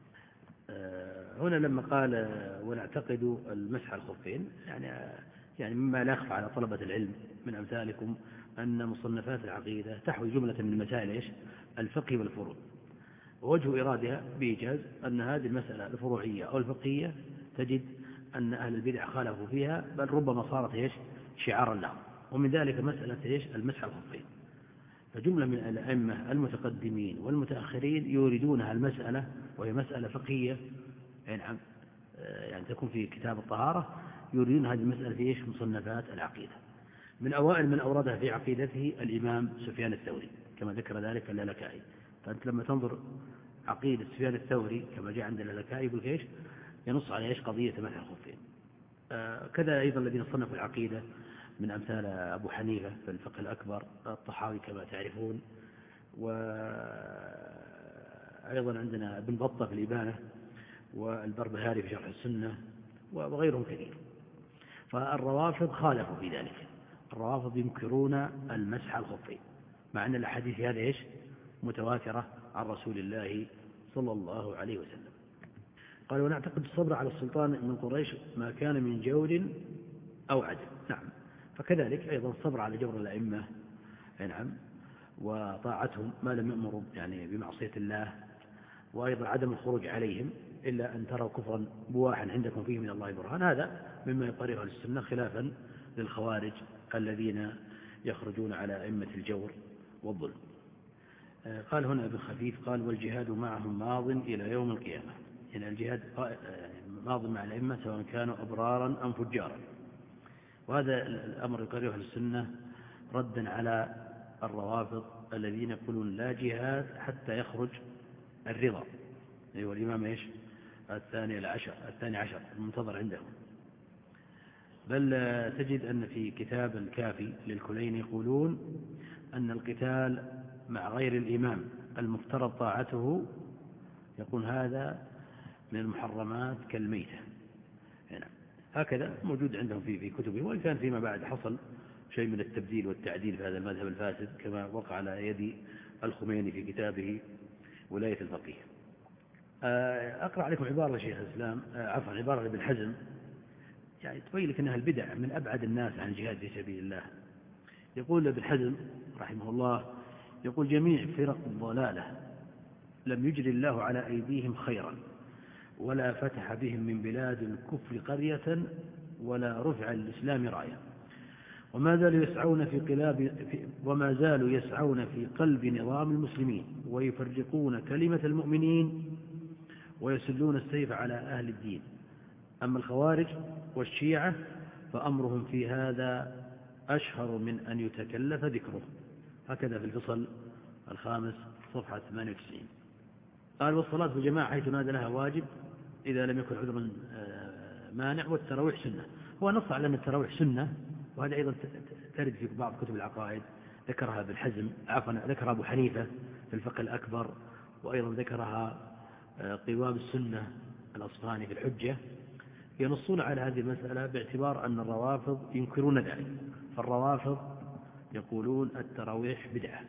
هنا لما قال ونعتقد المسح على الخفين، يعني مما لا يخفى على طلبة العلم من أمثالكم أن مصنفات العقيدة تحوي جملة من المسائل إيش؟ الفقه والفروع. ووجه إرادها بإيجاز أن هذه المسألة الفروعية أو الفقهية تجد أن أهل البدع خالفوا فيها، بل ربما صارت إيش؟ شعارا لهم. ومن ذلك مسألة إيش؟ المسح على الخفين. فجملة من الأئمة المتقدمين والمتأخرين يريدونها المسألة، وهي مسألة فقهية يعني تكون في كتاب الطهارة، يريدون هذه المسألة في إيش؟ مصنفات العقيدة. من أوائل من أوردها في عقيدته الإمام سفيان الثوري كما ذكر ذلك اللالكائي. فأنت لما تنظر عقيدة سفيان الثوري كما جاء عند اللالكائي يقول إيش؟ ينص على إيش؟ قضية مسح الخفين. كذا أيضا الذين صنفوا العقيدة من أمثال أبو حنيفة في الفقه الأكبر، الطحاوي كما تعرفون، وأيضا عندنا ابن بطة في الإبانة، والبربهاري في شرح السنة، وغيرهم كثير. فالروافض خالفوا في ذلك. الروافض ينكرون المسح على الخفين، مع أن الأحاديث هذه إيش؟ متواترة عن رسول الله صلى الله عليه وسلم. قال ونعتقد الصبر على السلطان من قريش ما كان من جور أو عدل. نعم، فكذلك أيضا الصبر على جور الأئمة، نعم، وطاعتهم ما لم يأمروا يعني بمعصية الله، وأيضا عدم الخروج عليهم إلا أن تروا كفرا بواحا عندكم فيه من الله برهان. هذا مما يقرره السنة خلافا للخوارج الذين يخرجون على أئمة الجور والظلم. قال هنا ابن خفيف قال والجهاد معهم ماض إلى يوم القيامة. يعني الجهاد ماض مع الأئمة سواء كانوا أبرارا أم فجارا. وهذا الأمر يقرره السنة ردا على الروافض الذين يقولون لا جهاد حتى يخرج الرضا، أيوة الإمام إيش؟ الثاني عشر المنتظر عندهم. بل تجد أن في كتاب الكافي للكلين يقولون أن القتال مع غير الإمام المفترض طاعته يكون هذا من المحرمات كالميتة. يعني هكذا موجود عندهم في كتبهم، وإن كان فيما بعد حصل شيء من التبديل والتعديل في هذا المذهب الفاسد كما وقع على يد الخميني في كتابه ولاية الفقيه. أقرأ عليكم عبارة شيخ الإسلام، عبارة لابن حزم، يعني تبين لك أنها البدع من أبعد الناس عن الجهاد في سبيل الله. يقول ابن حزم رحمه الله، يقول جميع فرق الضلالة لم يجري الله على أيديهم خيرا، ولا فتح بهم من بلاد الكفر قرية، ولا رفع الإسلام راية، وما زالوا يسعون في قلب نظام المسلمين، ويفرقون كلمة المؤمنين، ويسلون السيف على أهل الدين. أما الخوارج والشيعة فأمرهم في هذا أشهر من أن يتكلف ذكره. هكذا في الفصل 5 صفحة 98. قال والصلاة في الجماعة حيث نادى لها واجب إذا لم يكن عذر مانع، والتراويح سنة. هو نص على أن التراويح سنة، وهذا أيضا ترد في بعض كتب العقائد ذكرها ابن حزم، عفوا ذكرها أبو حنيفة في الفقه الأكبر، وأيضا ذكرها قوام السنة الأصفهاني في الحجة، ينصون على هذه المسألة باعتبار أن الروافض ينكرون ذلك. فالروافض يقولون التراويح بدعة،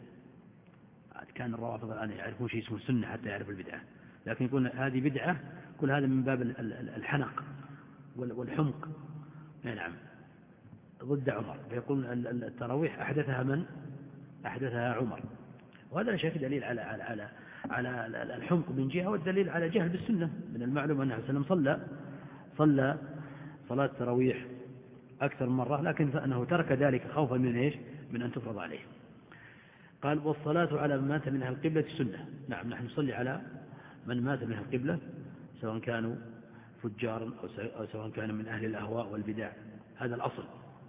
كان الروافض الآن يعرفون شيء اسمه السنة حتى يعرف البدعة، لكن يقول هذه بدعة، كل هذا من باب الحنق والحمق، نعم، ضد عمر. فيقول التراويح أحدثها من؟ أحدثها عمر. وهذا لا شك دليل على الحمق من جهة، والدليل على جهل بالسنة. من المعلوم أنه صلى الله عليه وسلم صلى صلاة التراويح أكثر من مرة، لكن أنه ترك ذلك خوفا من إيش؟ من أن تفرض عليه. قال والصلاة على من مات من أهل القبلة سنة. نعم، نحن نصلي على من مات من أهل القبلة، سواء كانوا فجارا أو سواء كانوا من أهل الأهواء والبدع، هذا الأصل،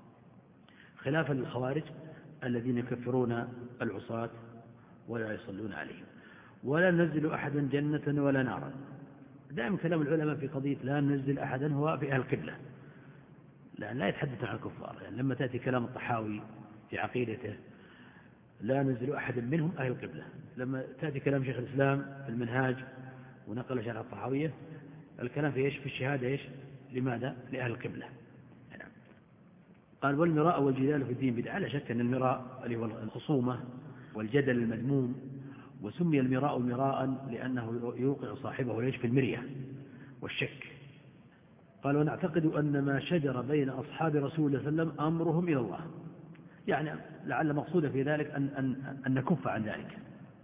خلافا للخوارج الذين يكفرون العصاة ولا يصلون عليهم. ولا ننزل أحدا جنة ولا نارا. دائما كلام العلماء في قضية لا ننزل أحدا هو في أهل القبلة، لأن لا يتحدث عن الكفار. يعني لما تأتي كلام الطحاوي في عقيدته لا ننزل أحدا منهم أهل القبلة، لما تأتي كلام شيخ الإسلام في المنهاج ونقل شرح الطحاوية، الكلام في إيش؟ في الشهادة إيش؟ لماذا؟ لأهل القبلة. يعني قال والمراء والجدال في الدين بدعة. لا شك أن المراء اللي هو الخصومة والجدل المذموم، وسمي المراء مراء لأنه يوقع صاحبه ليش؟ في المرية والشك. قال ونعتقد أن ما شجر بين أصحاب رسول الله صلى الله عليه وسلم أمرهم إلى الله. يعني لعل مقصود في ذلك أن نكف عن ذلك،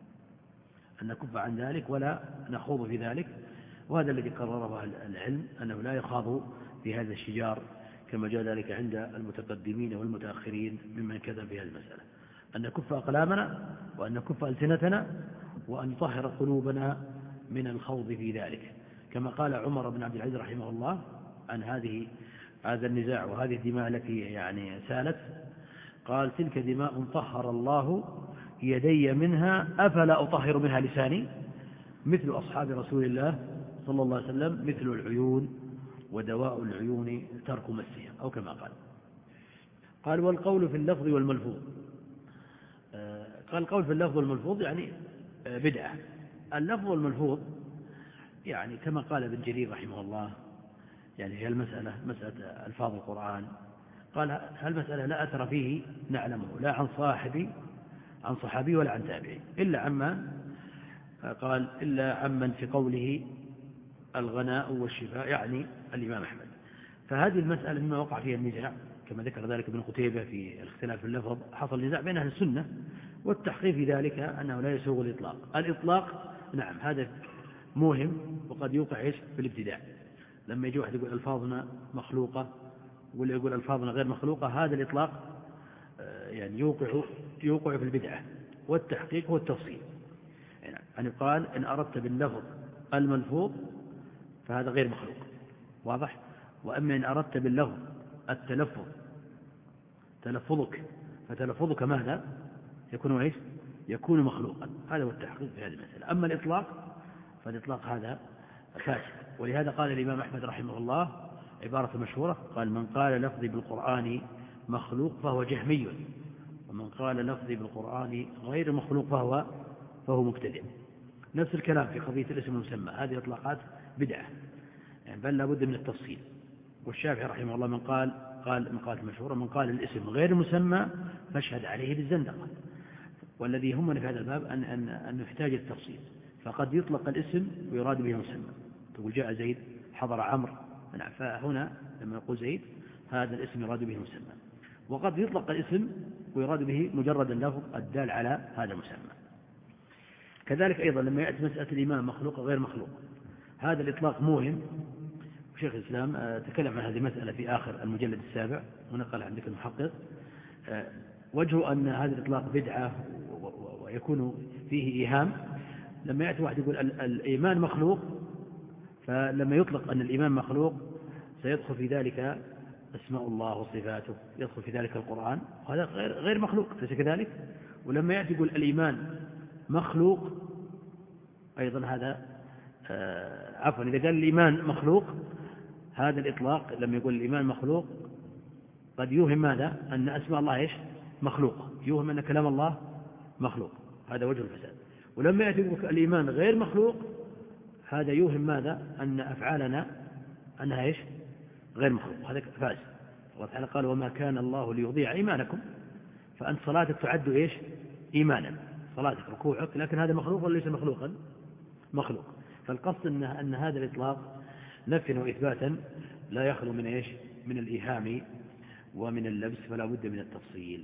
أن نكف عن ذلك ولا نخوض في ذلك. وهذا الذي قرره العلم، أنه لا يخاض في هذا الشجار، كما جاء ذلك عند المتقدمين والمتأخرين ممن كذب في هذه المسألة، أن نكف أقلامنا وأن نكف ألسنتنا وأن نطهر قلوبنا من الخوض في ذلك. كما قال عمر بن عبد العزيز رحمه الله عن هذا النزاع وهذه الدماء التي يعني سالت، قال تلك دماء طهر الله يدي منها أفلا أطهر منها لساني، مثل أصحاب رسول الله صلى الله عليه وسلم مثل العيون ودواء العيون ترك مسها، أو كما قال والقول في اللفظ والملفوظ. قال القول في اللفظ والملفوظ يعني بدعة. اللفظ والملفوظ يعني كما قال ابن جرير رحمه الله، يعني هي مسألة ألفاظ القرآن، قال هالمسألة لا أثر فيه نعلمه لا عن صحابي ولا عن تابعي، إلا عمن في قوله الغناء والشفاء، يعني الإمام أحمد. فهذه المسألة مما وقع فيها النزاع، كما ذكر ذلك ابن قتيبة في الاختلاف في اللفظ، حصل نزاع بين أهل السنة، والتحقيق في ذلك أنه لا يسوغ الإطلاق. نعم هذا مهم، وقد يوقع في الابتداع. لما يجي واحد يقول ألفاظنا مخلوقة واللي يقول ألفاظنا غير مخلوقة، هذا الإطلاق يعني يوقع في البدعة. والتحقيق هو التفصيل، يعني أن يقال إن أردت باللفظ الملفوظ فهذا غير مخلوق، واضح. وأما إن أردت باللفظ التلفظ فتلفظك ماذا؟ يكون إيش؟ يكون مخلوقا. هذا هو التحقيق في هذه المسألة. أما الإطلاق فالإطلاق هذا فاسد. ولهذا قال الإمام أحمد رحمه الله عبارة مشهورة، قال من قال لفظي بالقرآن مخلوق فهو جهمي، ومن قال لفظي بالقرآن غير مخلوق فهو مبتدع. نفس الكلام في قضية الاسم المسمى، هذه إطلاقات بدعة، يعني بل لابد من التفصيل. والشافعي رحمه الله من قال مقالة مشهورة، من قال الاسم غير مسمى فاشهد عليه بالزندقة. والذي يهمنا في هذا الباب أن نحتاج التفصيل. فقد يطلق الاسم ويراد به مسمى، تقول جاء زيد حضر عمرو، فهنا لما يقول زيد هذا الاسم يراد به مسمى. وقد يطلق الاسم ويراد به مجرد اللفظ الدال على هذا المسمى. كذلك أيضا لما يأتي مسألة الإمام مخلوق غير مخلوق، هذا الإطلاق موهم. شيخ الإسلام تكلم عن هذه المسألة في آخر المجلد 7 ونقل عندك المحقق. وجه أن هذا الإطلاق بدعة ويكون فيه إيهام. لما يأتي واحد يقول الإيمان مخلوق، فلما يطلق أن الإيمان مخلوق سيدخل في ذلك أسماء الله وصفاته، يدخل في ذلك القرآن، وهذا غير مخلوق، ليس كذلك. ولما يأتي يقول الإيمان مخلوق أيضا هذا عفوا إذا قال الإيمان مخلوق، هذا الإطلاق لما يقول الإيمان مخلوق قد يوهم ماذا؟ أن أسماء الله إيش؟ مخلوقة. يوهم أن كلام الله مخلوق، هذا وجه الفساد. ولما يأتي الإيمان غير مخلوق هذا يوهم ماذا؟ أن أفعالنا أنها إيش؟ غير مخلوق، هذا فاسد. الله تعالى قال وما كان الله ليضيع إيمانكم، فأنت صلاتك تعد إيش؟ إيمانا، صلاتك ركوعك، لكن هذا مخلوق ولا ليس مخلوقا؟ مخلوق. فالقصد أن هذا الإطلاق نفيا وإثباتا لا يخلو من إيش؟ من الإيهام ومن اللبس، فلا بد من التفصيل.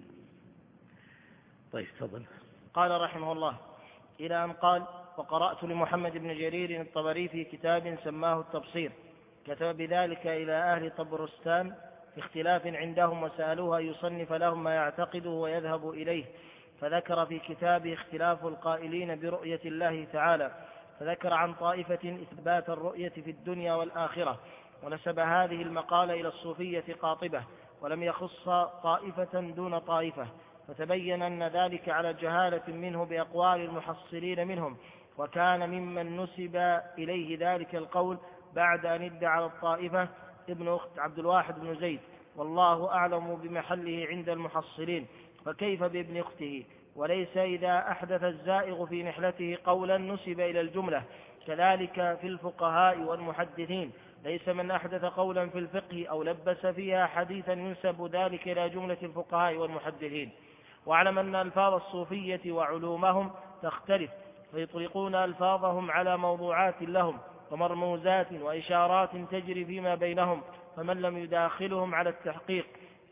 طيب تفضل. قال رحمه الله إلى أن قال وقرأت لمحمد بن جرير الطبري في كتاب سماه التبصير، كتب بذلك إلى أهل طبرستان في اختلاف عندهم، وسألوه أن يصنف لهم ما يعتقده ويذهب إليه، فذكر في كتابه اختلاف القائلين برؤية الله تعالى، فذكر عن طائفة إثبات الرؤية في الدنيا والآخرة، ونسب هذه المقالة إلى الصوفية قاطبة، ولم يخص طائفة دون طائفة، فتبين أن ذلك على جهالة منه بأقوال المحصلين منهم، وكان ممن نسب إليه ذلك القول بعد أن ادعى الطائفة ابن أخت عبد الواحد بن زيد، والله أعلم بمحله عند المحصلين، فكيف بابن أخته؟ وليس إذا أحدث الزائغ في نحلته قولا نسب إلى الجملة، كذلك في الفقهاء والمحدثين، ليس من أحدث قولا في الفقه أو لبس فيها حديثا ينسب ذلك إلى جملة الفقهاء والمحدثين. واعلم أن ألفاظ الصوفية وعلومهم تختلف، فيطلقون ألفاظهم على موضوعات لهم ومرموزات وإشارات تجري فيما بينهم، فمن لم يداخلهم على التحقيق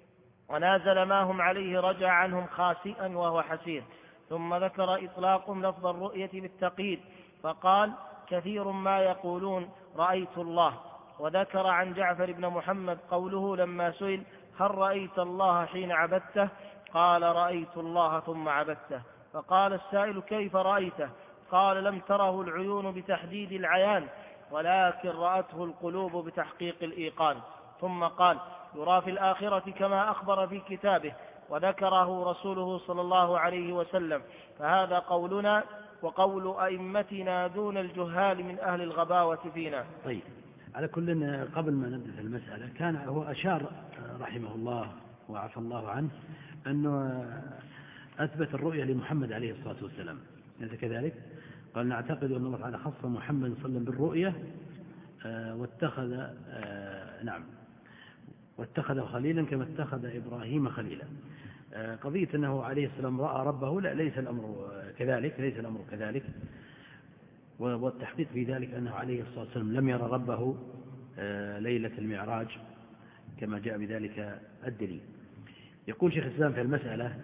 ونازل ما هم عليه رجع عنهم خاسئا وهو حسير. ثم ذكر إطلاق لفظ الرؤية بالتقييد، فقال كثير ما يقولون رأيت الله، وذكر عن جعفر بن محمد قوله لما سئل هل رأيت الله حين عبدته؟ قال رأيت الله ثم عبدته. فقال السائل كيف رأيته؟ قال لم تره العيون بتحديد العيان، ولكن رأته القلوب بتحقيق الإيقان. ثم قال يرى في الآخرة كما أخبر في كتابه، وذكره رسوله صلى الله عليه وسلم، فهذا قولنا وقول أئمتنا دون الجهال من أهل الغباوة فينا. طيب، على كل قبل ما نبدأ في المسألة كان هو أشار رحمه الله وعفى الله عنه أنه أثبت الرؤية لمحمد عليه الصلاة والسلام، ليس كذلك؟ قال نعتقد أن الله تعالى خص محمد صلى الله عليه وسلم بالرؤية واتخذ خليلا كما اتخذ إبراهيم خليلا. قضية أنه عليه السلام رأى ربه لا، ليس الأمر كذلك، والتحقيق في ذلك أنه عليه الصلاة والسلام لم يرى ربه ليلة المعراج كما جاء بذلك الدليل. يقول شيخ الإسلام في المسألة،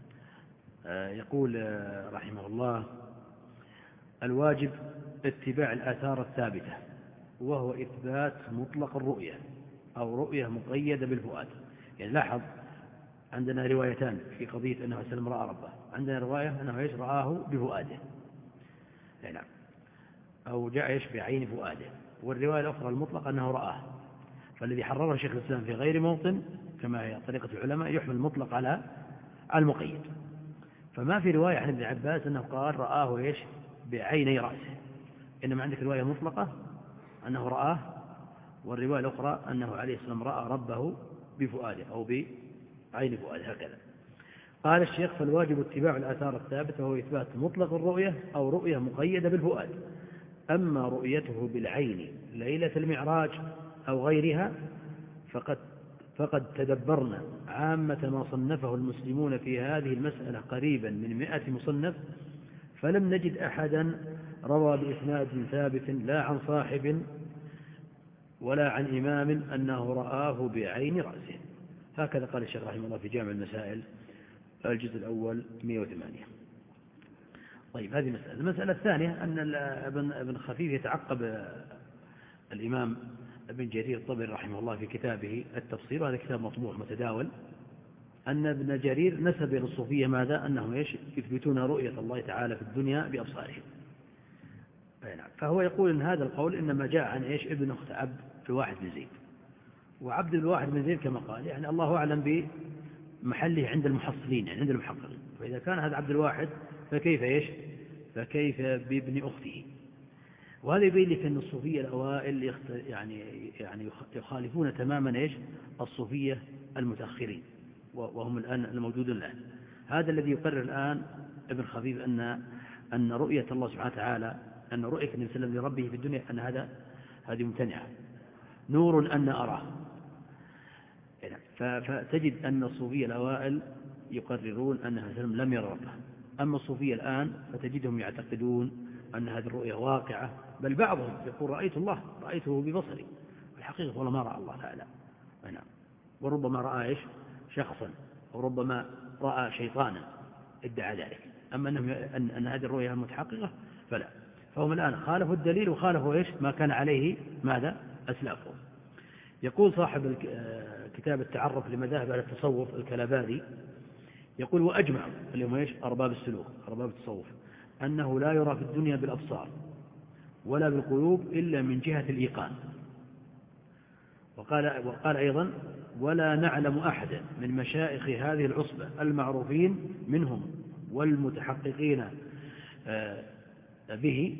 يقول رحمه الله الواجب اتباع الآثار الثابتة، وهو إثبات مطلق الرؤية أو رؤية مقيدة بالفؤاد. يعني لاحظ عندنا روايتان في قضية أنه سلم رأى ربه، عندنا رواية أنه رآه بفؤاده، نعم، أو جاء بعين فؤاده، والرواية الأخرى المطلقة أنه رآه. فالذي حرره شيخ الإسلام في غير موطن كما هي طريقة العلماء يحمل المطلق على المقيد. فما في رواية عن ابن عباس أنه قال رآه بعيني رأسه، إنما عندك رواية مطلقة أنه رآه، والرواية الأخرى أنه عليه السلام رأى ربه بفؤاده أو بعين فؤاده، هكذا. قال الشيخ فالواجب اتباع الآثار الثابتة، وهو إثبات مطلق الرؤية أو رؤية مقيدة بالفؤاد. أما رؤيته بالعين ليلة المعراج أو غيرها فقد تدبرنا عامة ما صنفه المسلمون في هذه المسألة قريبا من 100 مصنف، فلم نجد أحدا روى بإسناد ثابت لا عن صاحب ولا عن إمام أنه رآه بعين رأسه. هكذا قال الشيخ رحمه الله في جامع المسائل الجزء الأول 108. طيب، هذه مسألة. المسألة الثانية أن ابن خفيف يتعقب الإمام ابن جرير الطبري رحمه الله في كتابه التفسير، وهذا كتاب مطبوع متداول، أن ابن جرير نسب إلى الصوفية ماذا؟ أنهم يثبتون رؤية الله تعالى في الدنيا بأبصارهم. فهو يقول إن هذا القول إنما جاء عن ابن أخت عبد الواحد بن زيد، وعبد الواحد بن زيد كما قال يعني الله أعلم بمحله عند المحصلين، يعني عند المحققين. فإذا كان هذا عبد الواحد فكيف بابن أخته؟ وهذا يبين لك أن الصوفية الأوائل يعني يخالفون تماما الصوفية المتأخرين، وهم الآن الموجودون الآن. هذا الذي يقرر الآن ابن خفيف أن رؤية الله سبحانه وتعالى، أن رؤية النبي صلى الله عليه وسلم لربه في الدنيا أن هذه ممتنعة. نور أن أراه. فتجد أن الصوفية الأوائل يقررون أن النبي صلى الله عليه وسلم لم يرى ربه. أما الصوفية الآن فتجدهم يعتقدون أن هذه الرؤية واقعة، بل بعضهم يقول رأيت الله، رأيته ببصري، الحقيقة والله ما رأى الله تعالى. نعم. وربما رأى شخصا، وربما رأى شيطانا ادعى ذلك. أما أن هذه الرؤية متحققة فلا. فهم الآن خالفوا الدليل وخالفوا ما كان عليه ماذا أسلافهم. يقول صاحب كتاب التعرف لمذاهب أهل التصوف الكلابادي، يقول وأجمع اللي هم أرباب السلوك أرباب التصوف أنه لا يرى في الدنيا بالأبصار ولا بالقلوب إلا من جهة الإيقان. وقال أيضا ولا نعلم أحدا من مشايخ هذه العصبة المعروفين منهم والمتحققين به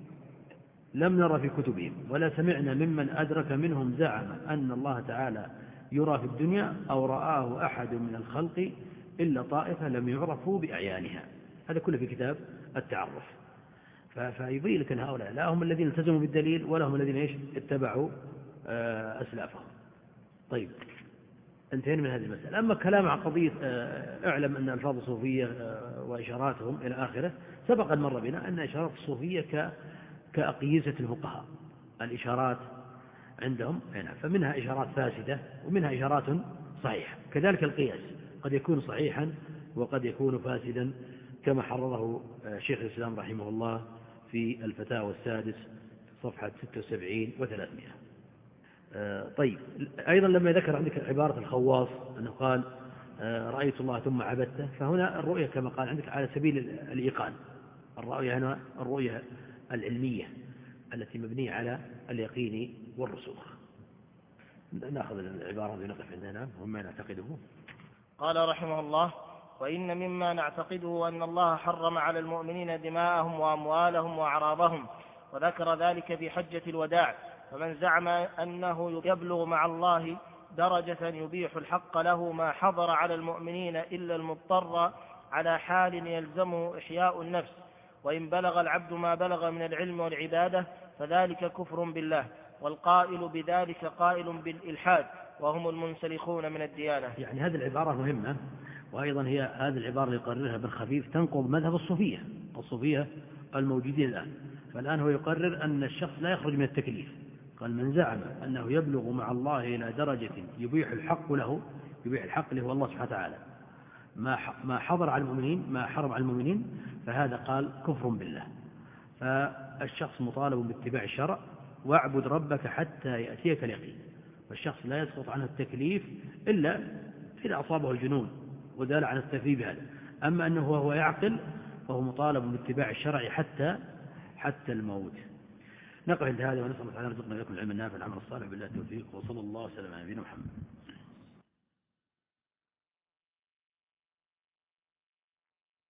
لم نرى في كتبهم ولا سمعنا ممن أدرك منهم زعم أن الله تعالى يرى في الدنيا أو رآه أحد من الخلق إلا طائفة لم يعرفوا بأعيانها. هذا كله في كتاب التعرف. فيبين لك أن هؤلاء لا هم الذين التزموا بالدليل ولا هم الذين اتبعوا أسلافهم. طيب، انتهينا من هذه المسألة. أما كلام عن قضية اعلم أن ألفاظ الصوفية وإشاراتهم إلى آخره، سبق مر بنا أن إشارات الصوفية كأقيسة الفقهاء، الإشارات عندهم فمنها إشارات فاسدة ومنها إشارات صحيحة. كذلك القياس قد يكون صحيحا وقد يكون فاسدا كما حرره شيخ الإسلام رحمه الله في الفتاوى السادس صفحة 76 و300. طيب، أيضا لما ذكر عندك عبارة الخواص أنه قال رأيت الله ثم عبدته، فهنا الرؤية كما قال عندك على سبيل الإيقان. الرؤية هنا الرؤية العلمية التي مبنية على اليقين والرسوخ. نأخذ العبارة ونقف عندنا وما نعتقده. قال رحمه الله وإن مما نعتقده أن الله حرم على المؤمنين دماءهم وأموالهم وأعراضهم، وذكر ذلك في حجة الوداع. فمن زعم أنه يبلغ مع الله درجة يبيح الحق له ما حضر على المؤمنين إلا المضطر على حال يلزمه إحياء النفس، وإن بلغ العبد ما بلغ من العلم والعبادة فذلك كفر بالله، والقائل بذلك قائل بالإلحاد وهم المنسلخون من الديانة. يعني هذه العبارة مهمة، وأيضا هي هذه العبارة اللي يقررها ابن خفيف تنقض مذهب الصوفية الموجودين الآن. فالآن هو يقرر أن الشخص لا يخرج من التكليف. قال من زعم أنه يبلغ مع الله إلى درجة يبيح الحق له، يبيح الحق اللي هو الله سبحانه وتعالى ما حضر على المؤمنين، ما حرم على المؤمنين، فهذا قال كفر بالله. فالشخص مطالب باتباع الشرع واعبد ربك حتى يأتيك اليقين. فالشخص لا يسقط عنه التكليف إلا إذا أصابه الجنون وذال عن التكليف بهذا. أما أنه هو يعقل فهو مطالب باتباع الشرع حتى الموت. نقف عند هذا ونسأل الله تعالى أن يرزقنا لكم العلم النافع والعمل الصالح بالله التوفيق، وصلى الله وسلم على نبينا محمد.